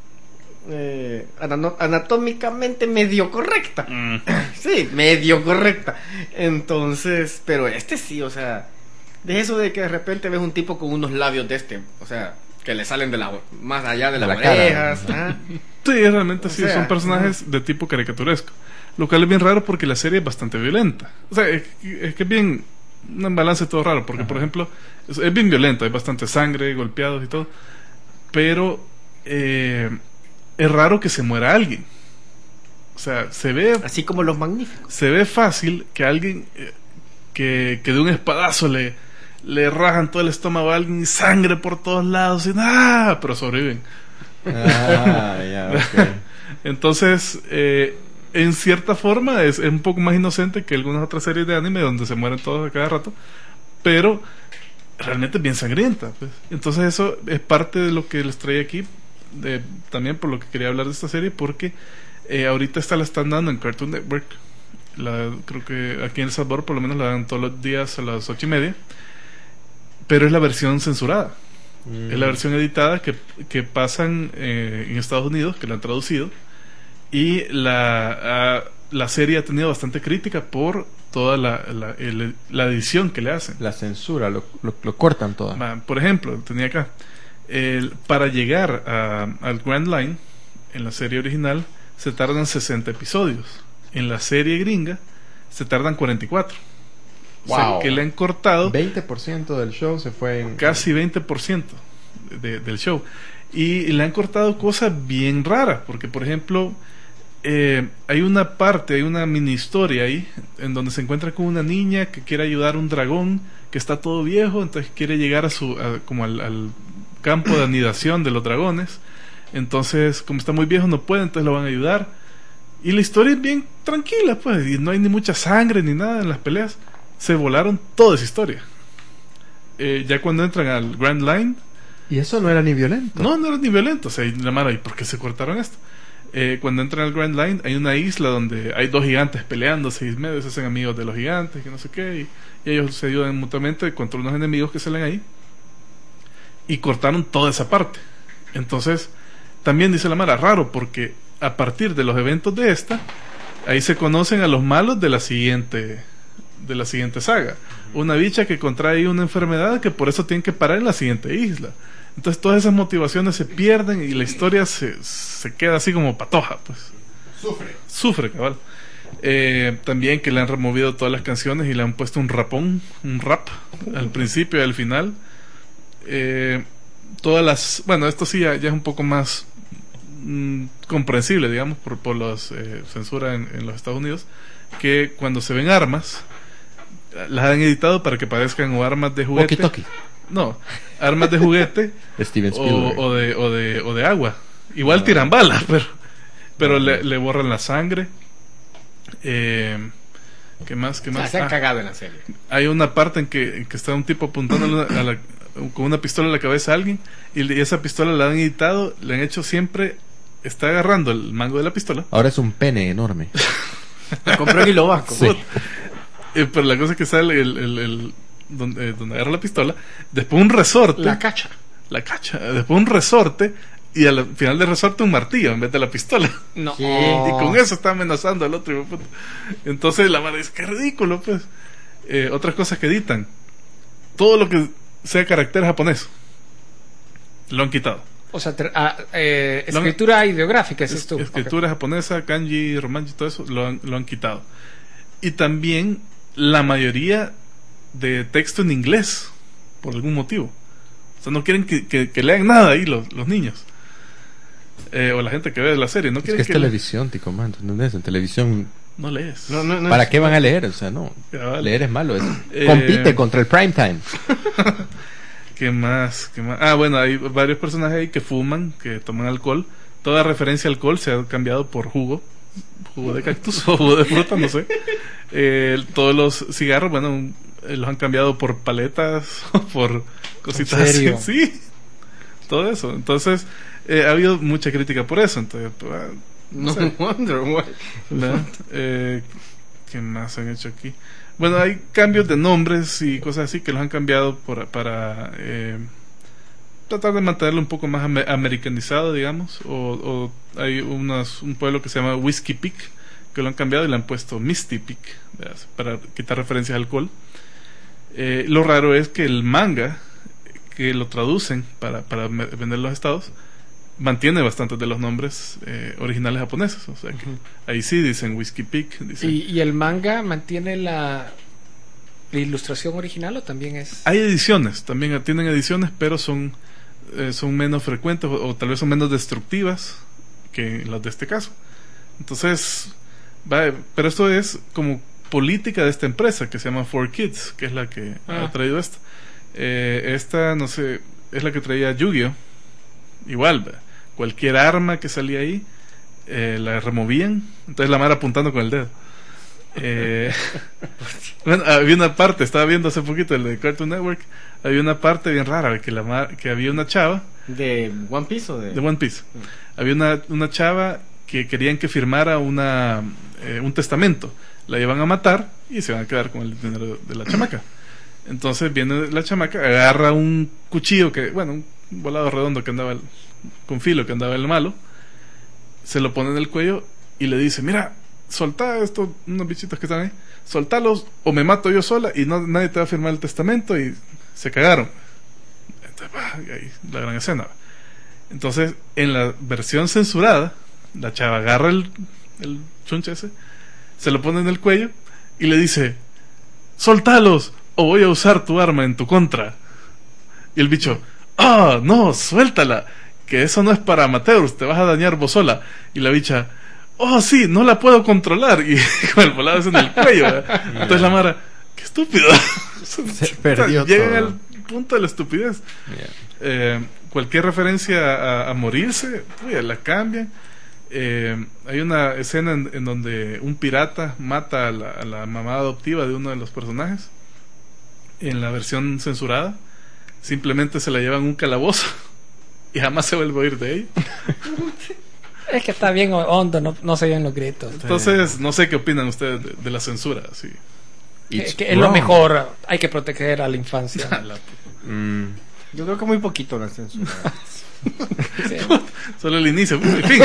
eh, anano- anatómicamente medio correcta. Mm. Sí, medio correcta. Entonces, pero este sí, o sea, de eso de que de repente ves un tipo con unos labios de este, o sea, que le salen de la más allá de De las la cara. orejas. ajá. Sí, realmente O sí, sea, son personajes de tipo caricaturesco. Lo cual es bien raro porque la serie es bastante violenta. O sea, es, es que es bien un balance todo raro. Porque, por ejemplo, es, es bien violenta, hay bastante sangre, golpeados y todo. Pero eh, es raro que se muera alguien. O sea, se ve, Así como los magníficos. se ve fácil que alguien eh, que, que de un espadazo le, le rajan todo el estómago a alguien y sangre por todos lados y ¡ah! Pero sobreviven. Ah, ya, ok. Entonces, eh, en cierta forma es, es un poco más inocente que algunas otras series de anime donde se mueren todos a cada rato, pero realmente es bien sangrienta, pues. Entonces eso es parte de lo que les traía aquí, de, también por lo que quería hablar de esta serie, porque eh, ahorita esta la están dando en Cartoon Network. La, creo que aquí en El Salvador por lo menos la dan todos los días a las ocho y media, pero es la versión censurada. Mm. Es la versión editada que, que pasan eh, en Estados Unidos, que la han traducido. Y la, ah, la serie ha tenido bastante crítica por toda la, la, el- la edición que le hacen. La censura, lo, lo, lo cortan todo. Va, por ejemplo, tenía acá. el- para llegar a- al Grand Line, en la serie original, se tardan sesenta episodios. En la serie gringa, se tardan cuarenta y cuatro. O sea, Wow. que le han cortado veinte por ciento del show se fue en... casi veinte por ciento de, del show. Y le han cortado cosas bien raras, porque por ejemplo, eh, hay una parte, hay una mini historia ahí, en donde se encuentra con una niña que quiere ayudar a un dragón que está todo viejo, entonces quiere llegar a su, a- como al, al campo de anidación de los dragones. Entonces, como está muy viejo, no puede, entonces lo van a ayudar. Y la historia es bien tranquila, pues, y no hay ni mucha sangre ni nada en las peleas. Se volaron toda esa historia. eh, ya cuando entran al Grand Line, Y eso no era ni violento. no, no era ni violento. O sea, y la Mara, ¿y por qué se cortaron esto? Eh, cuando entran al Grand Line, hay una isla donde hay dos gigantes peleándose y medio se hacen amigos de los gigantes, que no sé qué, y, y ellos se ayudan mutuamente contra unos enemigos que salen ahí. Y cortaron toda esa parte. Entonces, también dice la Mara, raro, porque a partir de los eventos de esta, ahí se conocen a los malos de la siguiente de la siguiente saga. Una bicha que contrae una enfermedad que por eso tienen que parar en la siguiente isla. Entonces todas esas motivaciones se pierden y la historia se, se queda así como patoja, pues. Sufre. Sufre, cabal. Eh, también que le han removido todas las canciones y le han puesto un rapón, un rap al principio y al final. Eh, todas las, bueno, esto sí ya, ya es un poco más mm, comprensible, digamos, por, por la eh, censura en, en los Estados Unidos, que cuando se ven armas las han editado para que parezcan o armas de juguete. Walkie-talkie. No, armas de juguete Steven o, Spielberg. o de o de o de agua. Igual tiran balas, pero pero le, le borran la sangre. Eh, ¿Qué más? ¿Qué O sea, más? se han Ah, cagado en la serie. hay una parte en que, en que está un tipo apuntando a la, con una pistola a la cabeza a alguien y, y esa pistola la han editado, le han hecho siempre, está agarrando el mango de la pistola. Ahora es un pene enorme. Compró en Hilo Vasco. Sí. Eh, pero la cosa es que sale el, el, el donde, eh, donde agarra la pistola, después un resorte, La cacha. la cacha, después un resorte y al final del resorte un martillo en vez de la pistola. No. Y con eso está amenazando al otro hijo de puta. Entonces la madre dice, qué ridículo, pues. Eh, otras cosas que editan, todo lo que sea carácter japonés lo han quitado. O sea, ter- ah, eh, Lo han- escritura ideográfica, ese es Es- tú. escritura japonesa, kanji, romanji, todo eso lo han, lo han quitado. Y también la mayoría de texto en inglés, por algún motivo. O sea, no quieren que, que, que lean nada ahí los, los niños. Eh, o la gente que ve la serie. No Es quieren que es que televisión, tico, man, ¿entendés? En televisión, no lees. No, no, no ¿para es- qué van a leer? O sea, no. Cabal. Leer es malo. Es, Eh, compite contra el prime time. ¿Qué más? ¿Qué más? Ah, bueno, hay varios personajes ahí que fuman, que toman alcohol. Toda referencia al alcohol se ha cambiado por jugo. Jugo de cactus o jugo de fruta, no sé. Eh, todos los cigarros, bueno, eh, los han cambiado por paletas o por cositas ¿En así. serio? Sí, todo eso. Entonces, eh, ha habido mucha crítica por eso. Entonces, pues, ah, no No sé. wonder why. ¿Verdad? Eh, ¿Qué más han hecho aquí? Bueno, hay cambios de nombres y cosas así que los han cambiado por, para eh, tratar de mantenerlo un poco más ame- americanizado, digamos. O, o hay unas, un pueblo que se llama Whiskey Peak que lo han cambiado y le han puesto Misty Peak, ¿verdad? Para quitar referencias al alcohol. Eh, lo raro es que el manga que lo traducen para, para me- vender en los estados mantiene bastantes de los nombres eh, originales japoneses, o sea que ahí sí dicen Whiskey Peak, dicen. ¿Y, y el manga mantiene la, la ilustración original o también es...? Hay ediciones, también tienen ediciones, pero son eh, son menos frecuentes o, o tal vez son menos destructivas que las de este caso. Entonces, va, pero esto es como política de esta empresa que se llama four kids, que es la que Ah. ha traído esta. Eh, esta, no sé, es la que traía Yu-Gi-Oh! Igual, ¿verdad? Cualquier arma que salía ahí eh, la removían, entonces la mara apuntando con el dedo. Eh, bueno, había una parte, estaba viendo hace poquito el de Cartoon Network, había una parte bien rara que la ma- que había una chava ¿De One Piece o de...? de One Piece, había una, una chava que querían que firmara una eh, un testamento, la iban a matar y se van a quedar con el dinero de la chamaca. Entonces viene la chamaca, agarra un cuchillo que, bueno, un volado redondo que andaba el- con filo que andaba el malo, se lo pone en el cuello y le dice, mira, soltá estos unos bichitos que están ahí, soltalos o me mato yo sola y no, nadie te va a firmar el testamento. Y se cagaron. Entonces, bah, y ahí la gran escena. Entonces, en la versión censurada, la chava agarra el, el chunche ese, se lo pone en el cuello y le dice, soltalos o voy a usar tu arma en tu contra. Y el bicho, ah, no, suéltala, que eso no es para amateurs, te vas a dañar vos sola. Y la bicha, oh sí, no la puedo controlar. Y con el volado ese en el cuello, ¿verdad? Entonces la mara, qué estúpido. Se perdió Llegan todo. al punto de la estupidez. Yeah. Eh, cualquier referencia a, a morirse, uy, la cambian. Eh, hay una escena en, en donde un pirata mata a la, a la mamá adoptiva de uno de los personajes en la versión censurada, simplemente se la llevan a un calabozo y jamás se vuelve a oír de ella. Es que está bien hondo, no, no se oyen los gritos. Entonces, no sé qué opinan ustedes de, de la censura. Sí. Es que es lo mejor, hay que proteger a la infancia. Mm. Yo creo que muy poquito la censura. Sí. Solo el inicio, en fin.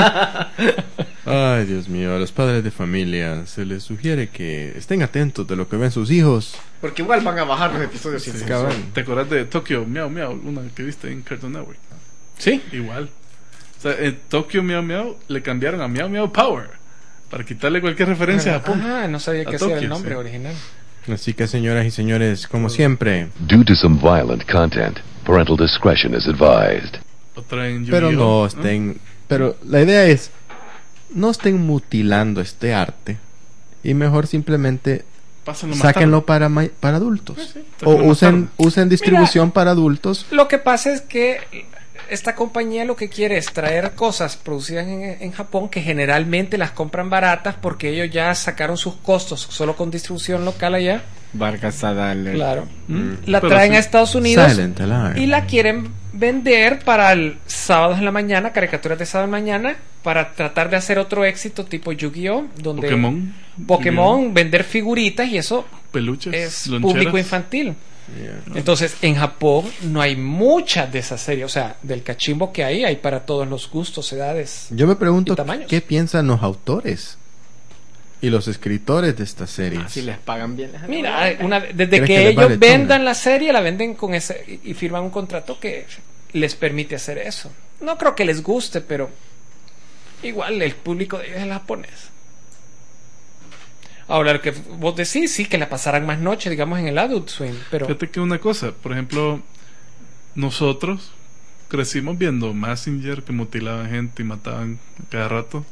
Ay, Dios mío, a los padres de familia se les sugiere que estén atentos de lo que ven sus hijos. Porque igual van a bajar los episodios sin Sí, censura. cabrón. ¿Te acordás de Tokyo Meow Meow? Una que viste en Cartoon Network. Sí. Igual. O sea, en Tokyo Meow Meow le cambiaron a Meow Meow Power para quitarle cualquier referencia a Japón. Ah, no sabía A que ese era el Tokio, nombre sí. original. Así que, señoras y señores, como siempre, Due to some violent content, parental discretion is advised. Otra en pero Yu-Gi-Oh, no estén, pero la idea es, no estén mutilando este arte y mejor simplemente Pásenlo más sáquenlo tarde. para ma- para adultos Sí, sí, o sáquenlo más usen tarde. usen distribución para adultos. Lo que pasa es que esta compañía lo que quiere es traer cosas producidas en, en Japón que generalmente las compran baratas porque ellos ya sacaron sus costos solo con distribución local allá. Vargas Sadal. Claro. Mm, La pero traen sí. a Estados Unidos Silent Alarm. y la quieren vender para el sábados en la mañana, caricaturas de sábado en la mañana, para tratar de hacer otro éxito tipo Yu-Gi-Oh, donde Pokémon. Pokémon, Yu-Gi-Oh, vender figuritas y eso peluches, es loncheras. público infantil. Yeah. Entonces, en Japón no hay muchas de esas series, o sea, del cachimbo que hay, hay para todos los gustos, edades. Yo me pregunto Y tamaños. qué piensan los autores y los escritores de estas series. Si les pagan bien. les Mira, una, desde ¿Crees que, que les ellos vale vendan chonga? la serie, la venden con ese y, y firman un contrato que les permite hacer eso. No creo que les guste, pero igual el público de ellos es el japonés. Ahora, lo que vos decís, sí, que la pasaran más noche, digamos, en el Adult Swim, pero Fíjate que una cosa, por ejemplo, nosotros crecimos viendo Mazinger que mutilaban gente y mataban cada rato.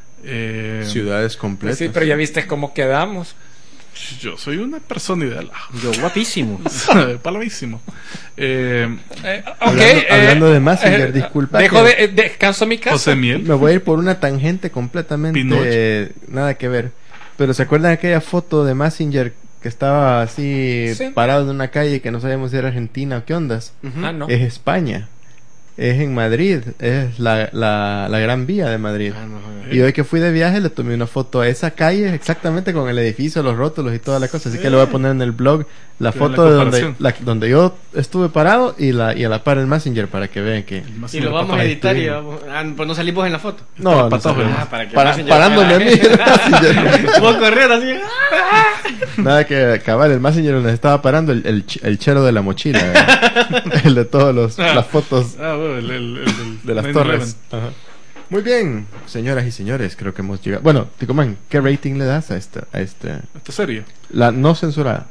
Eh, Ciudades pues completas. sí, pero ya viste cómo quedamos. yo soy una persona ideal. Yo guapísimo. Palomísimo. Eh, Eh, ok, Hablando- eh, hablando de Mazinger, eh, disculpa Dejo que- de, eh, descanso mi casa. José Miel. Me voy a ir por una tangente completamente Pinocho. eh, nada que ver. Pero ¿se acuerdan de aquella foto de Mazinger que estaba así Sí. parado en una calle que no sabíamos si era Argentina o qué ondas? Ah, no. Es España. Es en Madrid. Es la, la, la Gran Vía de Madrid. Ah, no, joder. Y hoy que fui de viaje le tomé una foto a esa calle exactamente con el edificio, los rótulos y toda la cosa. Así que le voy a poner en el blog la Sí, foto la de donde, comparación. la- donde yo estuve parado y, la, y a la par el Messenger para que vean que... El más Y lo el vamos a pato. editar y estuvimos. vamos. Ah, pues no salimos en la foto. No, no Pato, sé. ¿verdad? Ah, para que Para- Messenger parándome a mí el Messenger. Vos correr así. Nada que acabar, el Messenger donde estaba parando el, el, ch- el chero de la mochila. ¿eh? El de todas los- las fotos Ah, bueno, el, el, el, el de las nueve torres. Ajá. Muy bien, señoras y señores, creo que hemos llegado. Bueno, Ticoman, ¿qué rating le das a esta, a esta, Esta serie. la no censurada?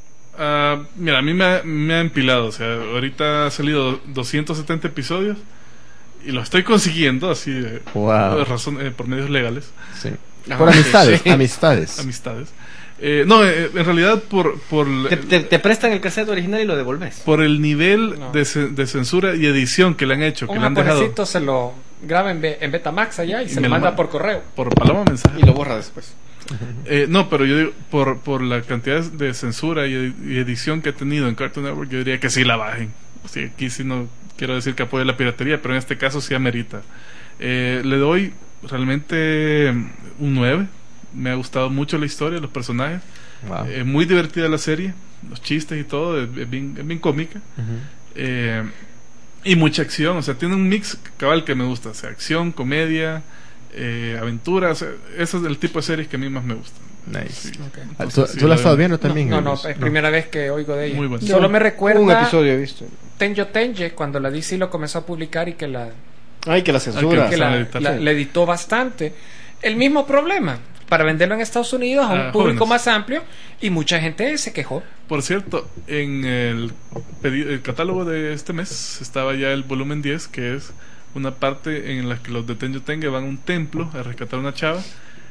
Ah, mira, a mí me ha, me ha empilado. O sea, ahorita ha salido doscientos setenta episodios y lo estoy consiguiendo así de, Wow. de razón, eh, por medios legales, Sí. Ajá, Por amistades, sí. amistades. amistades. Eh, no, eh, en realidad por por, Te, te, te prestan el cassette original y lo devolves. por el nivel No. de, ce- de censura y edición que le han hecho, que Un le han dejado japonesito se lo graba en, Be- en Betamax allá y, Y se me lo lo manda manda. por correo. por paloma mensaje. Y lo borra después. Eh, no, pero yo digo, por, por la cantidad de censura y, ed- y edición que ha tenido en Cartoon Network, yo diría que sí la bajen. O sea, aquí sí no quiero decir que apoye la piratería, pero en este caso sí amerita. Eh, le doy realmente un nueve. Me ha gustado mucho la historia, los personajes. Wow. Eh, muy divertida la serie, los chistes y todo, es, es bien, es bien cómica. Ujú. Eh, y mucha acción, o sea, tiene un mix cabal que me gusta, o sea, acción, comedia, eh, aventura, o sea, ese es el tipo de series que a mí más me gustan. Nice. Sí. Ah, ¿Tú, Entonces, sí, tú la has estado veo. viendo también? No, no, Luis? es primera vez que oigo de ella. Muy bueno. Solo me Un recuerda episodio he visto. Tenjo Tenje cuando la D C lo comenzó a publicar y que la, Ay, que la censura. que la, a editar, la- sí. la editó bastante. El mismo problema, para venderlo en Estados Unidos a un Ah, público jóvenes. más amplio y mucha gente se quejó. Por cierto, en el, pedi- el catálogo de este mes estaba ya el volumen diez, que es una parte en la que los de Tenjo Tenge van a un templo a rescatar a una chava,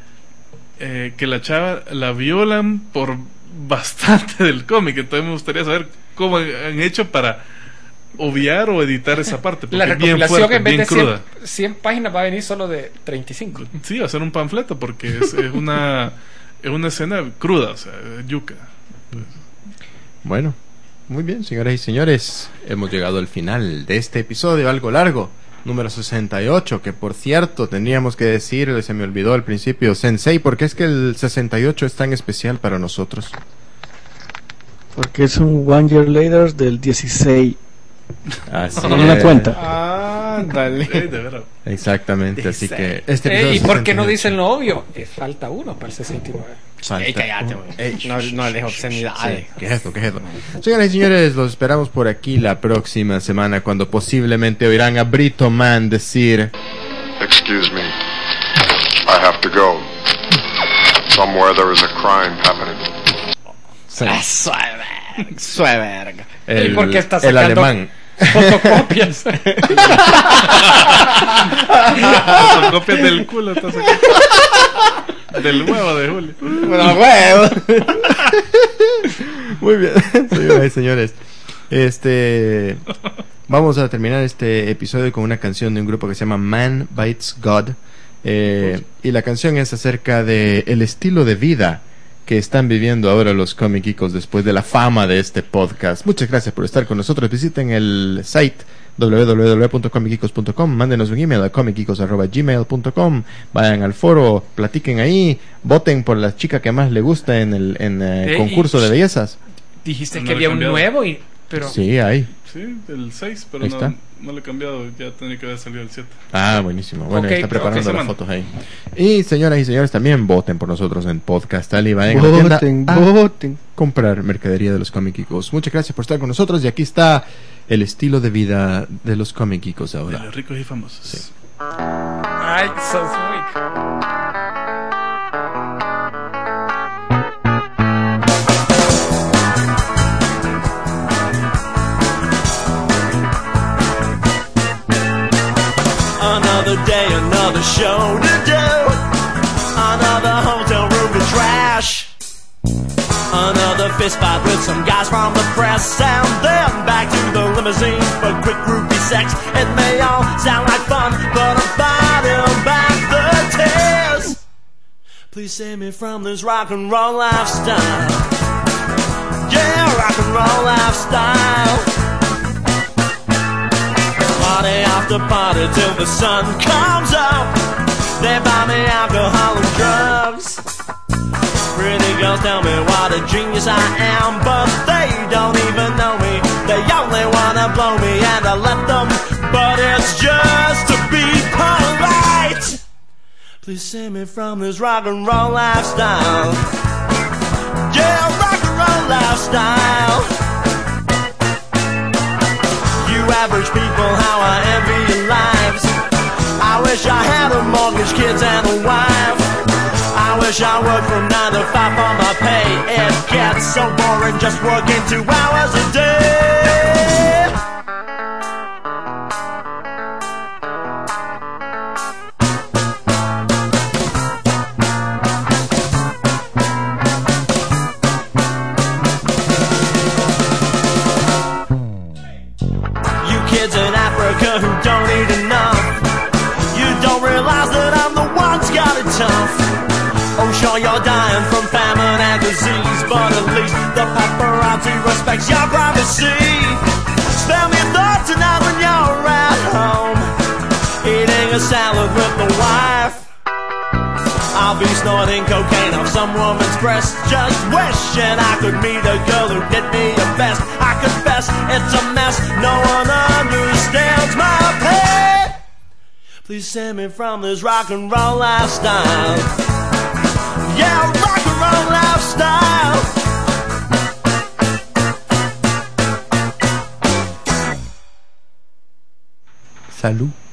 eh, que la chava la violan por bastante del cómic. Entonces me gustaría saber cómo han hecho para obviar o editar esa parte, porque La es bien recopilación fuerte, en vez bien de cien, cruda. cien páginas va a venir solo de treinta y cinco. Sí, hacer un panfleto, porque es, es una es una escena cruda, o sea, yuca. Bueno, muy bien, señoras y señores. Hemos llegado al final de este episodio, algo largo, número sesenta y ocho, que por cierto tendríamos que decir, se me olvidó al principio, Sensei, ¿por qué es que el sesenta y ocho es tan especial para nosotros? Porque es un One Year Later del dieciséis. Así No me es. cuenta. Ah, dale. Eh, de veras. Exactamente, así que este Eh, episodio ¿Y por qué no sesenta y ocho. dicen lo obvio? Eh, falta uno para el sesenta y nueve. Falta- Ey, cállate, güey. Ey, No, no hables obscenidades. Sí, ¿qué es esto? ¿Qué es esto? Señoras y señores, los esperamos por aquí la próxima semana cuando posiblemente oirán a Brito Man decir... Excuse me. I have to go. Somewhere there is a crime happening. Ah, suave, suave, verga. El, ¿Y por qué está el sacando alemán. fotocopias? Fotocopias del culo. Estás sacando. Del huevo de Julio. Bueno, huevo. Muy bien, señoras y señores. Este... Vamos a terminar este episodio con una canción de un grupo que se llama Man Bites God. Eh, y la canción es acerca de el estilo de vida que están viviendo ahora los Comic Geekos después de la fama de este podcast. Muchas gracias por estar con nosotros. Visiten el site doble u doble u doble u punto comic geekos punto com. Mándenos un email a comic geekos arroba gmail punto com. Vayan al foro, platiquen ahí, voten por la chica que más le gusta en el en, eh, Eh, concurso y- de bellezas. Dijiste No que lo he había un cambiado. nuevo, y pero Sí, ahí. Sí, el seis, pero Ahí no, está. no lo he cambiado. Ya tenía que haber salido el siete. Ah, buenísimo. Bueno, Ok, está preparando ok, las semana. fotos ahí. Y señoras y señores, también voten por nosotros en Podcast Ali. Vayan a la tienda Voten, a voten. comprar mercadería de los Comic Geekos. Muchas gracias por estar con nosotros. Y aquí está el estilo de vida de los Comic Geekos De ahora. los ricos y famosos. Sí. ay, sos muy... Another day, another show to do. Another hotel room to trash. Another fist fight with some guys from the press. And then back to the limousine for quick groupie sex. It may all sound like fun, but I'm fighting back the tears. Please save me from this rock and roll lifestyle. Yeah, rock and roll lifestyle. Party after party till the sun comes up. They buy me alcohol and drugs. Pretty girls tell me what a genius I am, but they don't even know me. They only wanna blow me and I let them, but it's just to be polite. Please save me from this rock and roll lifestyle. Yeah, rock and roll lifestyle. You average people, how I envy your lives. I wish I had a mortgage, kids and a wife. I wish I worked from nine to five for my pay. It gets so boring just working two hours a day. You kids in Africa who don't eat enough, you don't realize that I'm the one's got it tough. Oh, sure, you're dying from famine and disease, but at least the paparazzi respects your privacy. Spare me thought tonight when you're at home, eating a salad with the wife. I'll be snorting cocaine off some woman's breast, just wishing I could meet a girl who did me the best. I confess, it's a mess, no one understands my pain. Please save me from this rock and roll lifestyle. Yeah, rock and roll lifestyle. Salud.